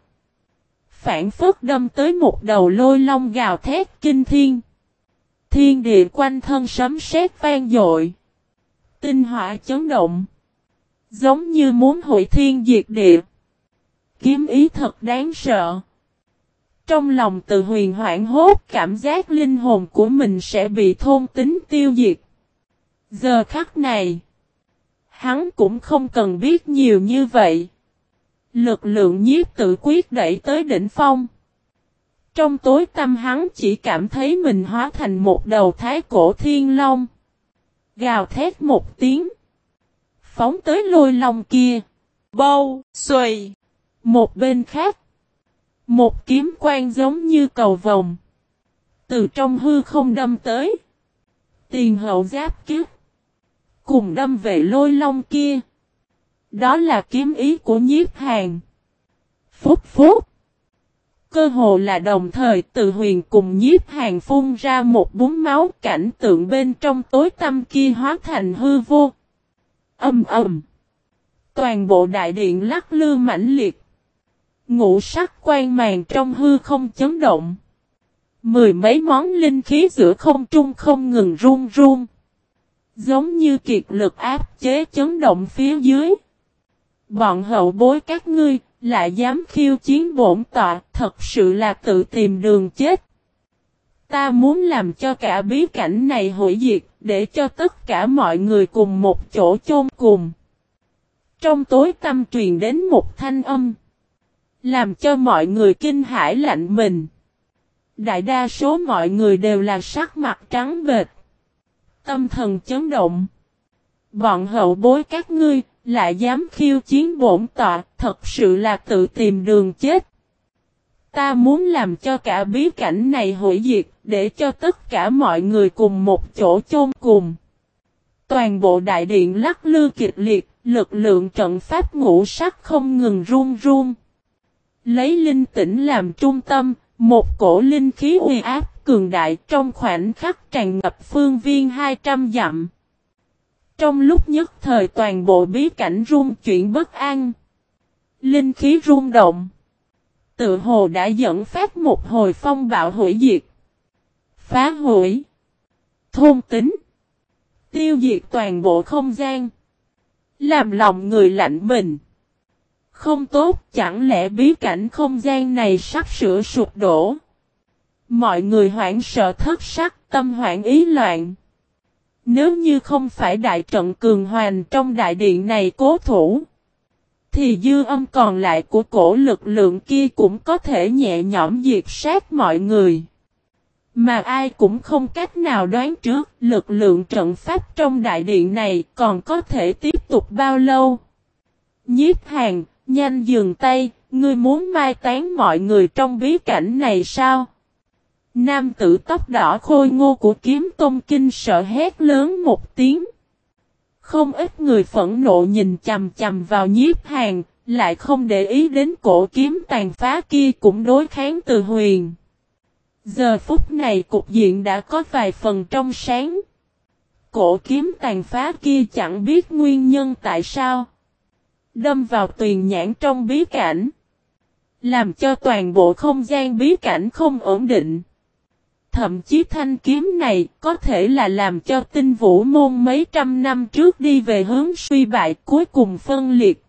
Phản phất đâm tới một đầu lôi long gào thét kinh thiên. Thiên địa quanh thân sấm sét vang dội. Tinh hỏa chấn động. Giống như muốn hủy thiên diệt địa. Kiếm ý thật đáng sợ. Trong lòng Từ Huyền hoảng hốt, cảm giác linh hồn của mình sẽ bị thôn tính tiêu diệt. Giờ khắc này, hắn cũng không cần biết nhiều như vậy. Lực lượng nhiếp tự quyết đẩy tới đỉnh phong. Trong tối tâm hắn chỉ cảm thấy mình hóa thành một đầu thái cổ thiên long. Gào thét một tiếng. Phóng tới lôi long kia. Bâu, xuôi. Một bên khác. Một kiếm quang giống như cầu vồng. Từ trong hư không đâm tới. Tiền hậu giáp kiếp. Cùng đâm về lôi long kia. Đó là kiếm ý của Nhiếp Hàn. Phúc phúc. Cơ hồ là đồng thời Từ Huyền cùng Nhiếp Hàn phun ra một búng máu, cảnh tượng bên trong tối tăm kia hóa thành hư vô. Âm ầm. Toàn bộ đại điện lắc lư mãnh liệt. Ngũ sắc quang màn trong hư không chấn động. Mười mấy món linh khí giữa không trung không ngừng run run. Giống như kiệt lực áp chế chấn động phía dưới. Bọn hậu bối các ngươi, lại dám khiêu chiến bổn tọa, thật sự là tự tìm đường chết. Ta muốn làm cho cả bí cảnh này hủy diệt, để cho tất cả mọi người cùng một chỗ chôn cùng. Trong tối tâm truyền đến một thanh âm. Làm cho mọi người kinh hãi lạnh mình. Đại đa số mọi người đều là sắc mặt trắng bệch. Tâm thần chấn động. Bọn hậu bối các ngươi, lại dám khiêu chiến bổn tọa, thật sự là tự tìm đường chết. Ta muốn làm cho cả bí cảnh này hủy diệt, để cho tất cả mọi người cùng một chỗ chôn cùng. Toàn bộ đại điện lắc lư kịch liệt, lực lượng trận pháp ngũ sắc không ngừng run run. Lấy linh tĩnh làm trung tâm, một cổ linh khí uy áp cường đại trong khoảnh khắc tràn ngập phương viên hai trăm dặm. Trong lúc nhất thời toàn bộ bí cảnh rung chuyển bất an. Linh khí rung động. Tự hồ đã dẫn phát một hồi phong bạo hủy diệt. Phá hủy. Thôn tính. Tiêu diệt toàn bộ không gian. Làm lòng người lạnh mình. Không tốt, chẳng lẽ bí cảnh không gian này sắp sửa sụp đổ. Mọi người hoảng sợ thất sắc, tâm hoảng ý loạn. Nếu như không phải đại trận cường hoành trong đại điện này cố thủ, thì dư âm còn lại của cổ lực lượng kia cũng có thể nhẹ nhõm diệt sát mọi người. Mà ai cũng không cách nào đoán trước lực lượng trận pháp trong đại điện này còn có thể tiếp tục bao lâu. Nhiếp Hàn, nhanh dừng tay, ngươi muốn mai tán mọi người trong bí cảnh này sao? Nam tử tóc đỏ khôi ngô của Kiếm Tôn kinh sợ hét lớn một tiếng. Không ít người phẫn nộ nhìn chằm chằm vào Nhiếp Hàn, lại không để ý đến cổ kiếm tàn phá kia cũng đối kháng Từ Huyền. Giờ phút này cục diện đã có vài phần trong sáng. Cổ kiếm tàn phá kia chẳng biết nguyên nhân tại sao. Đâm vào tuyền nhãn trong bí cảnh. Làm cho toàn bộ không gian bí cảnh không ổn định. Thậm chí thanh kiếm này có thể là làm cho Tinh Vũ môn mấy trăm năm trước đi về hướng suy bại cuối cùng phân liệt.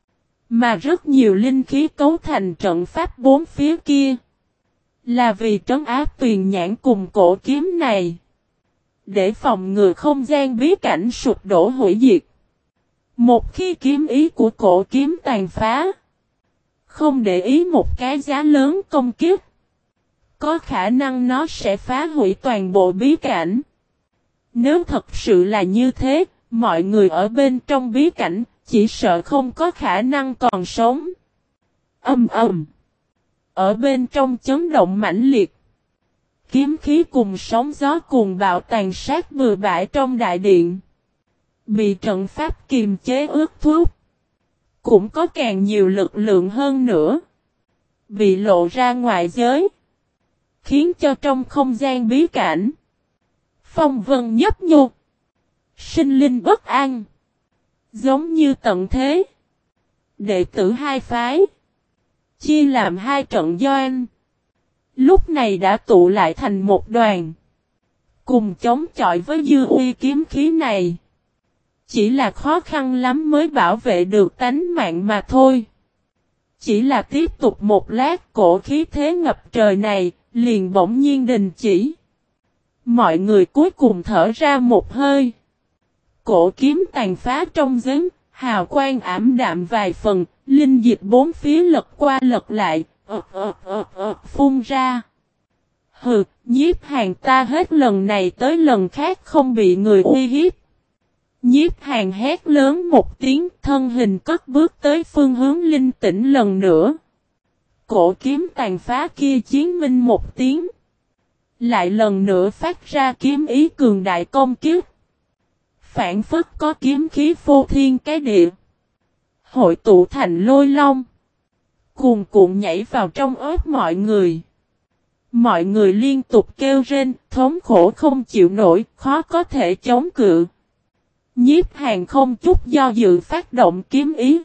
Mà rất nhiều linh khí cấu thành trận pháp bốn phía kia. Là vì trấn áp tuyền nhãn cùng cổ kiếm này. Để phòng ngừa không gian bí cảnh sụp đổ hủy diệt. Một khi kiếm ý của cổ kiếm tàn phá, không để ý một cái giá lớn công kích, có khả năng nó sẽ phá hủy toàn bộ bí cảnh. Nếu thật sự là như thế, mọi người ở bên trong bí cảnh chỉ sợ không có khả năng còn sống. Ầm ầm. Ở bên trong chấn động mãnh liệt, kiếm khí cùng sóng gió cuồng bạo tàn sát bừa bãi trong đại điện. Bị trận pháp kiềm chế ước thúc, cũng có càng nhiều lực lượng hơn nữa bị lộ ra ngoài giới, khiến cho trong không gian bí cảnh phong vân nhấp nhô, sinh linh bất an, giống như tận thế. Đệ tử hai phái chia làm hai trận doanh, lúc này đã tụ lại thành một đoàn, cùng chống chọi với dư uy kiếm khí này. Chỉ là khó khăn lắm mới bảo vệ được tánh mạng mà thôi. Chỉ là tiếp tục một lát, cổ khí thế ngập trời này liền bỗng nhiên đình chỉ. Mọi người cuối cùng thở ra một hơi. Cổ kiếm tàn phá trong giếng, hào quang ảm đạm vài phần, linh dịch bốn phía lật qua lật lại, ợt ợt ợt ợt phun ra. Hừ, Nhiếp Hàn ta hết lần này tới lần khác không bị người uy hiếp. Nhiếp Hàn hét lớn một tiếng, thân hình cất bước tới phương hướng linh tĩnh lần nữa. Cổ kiếm tàn phá kia chiến minh một tiếng, lại lần nữa phát ra kiếm ý cường đại công kiếp. Phản phất có kiếm khí phô thiên cái địa, hội tụ thành lôi long, cuồn cuộn nhảy vào trong ớt mọi người. Mọi người liên tục kêu rên, thống khổ không chịu nổi, khó có thể chống cự. Nhiếp Hàn không chút do dự phát động kiếm ý.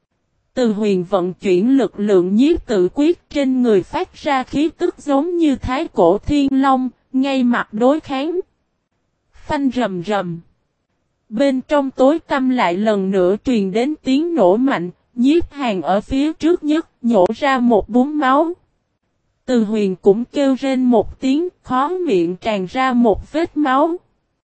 Từ huyền vận chuyển lực lượng nhiếp tự quyết trên người phát ra khí tức giống như thái cổ thiên long, ngay mặt đối kháng. Phanh rầm rầm. Bên trong tối tăm lại lần nữa truyền đến tiếng nổ mạnh, Nhiếp Hàn ở phía trước nhất nhổ ra một búng máu. Từ huyền cũng kêu rên một tiếng, khó miệng tràn ra một vết máu.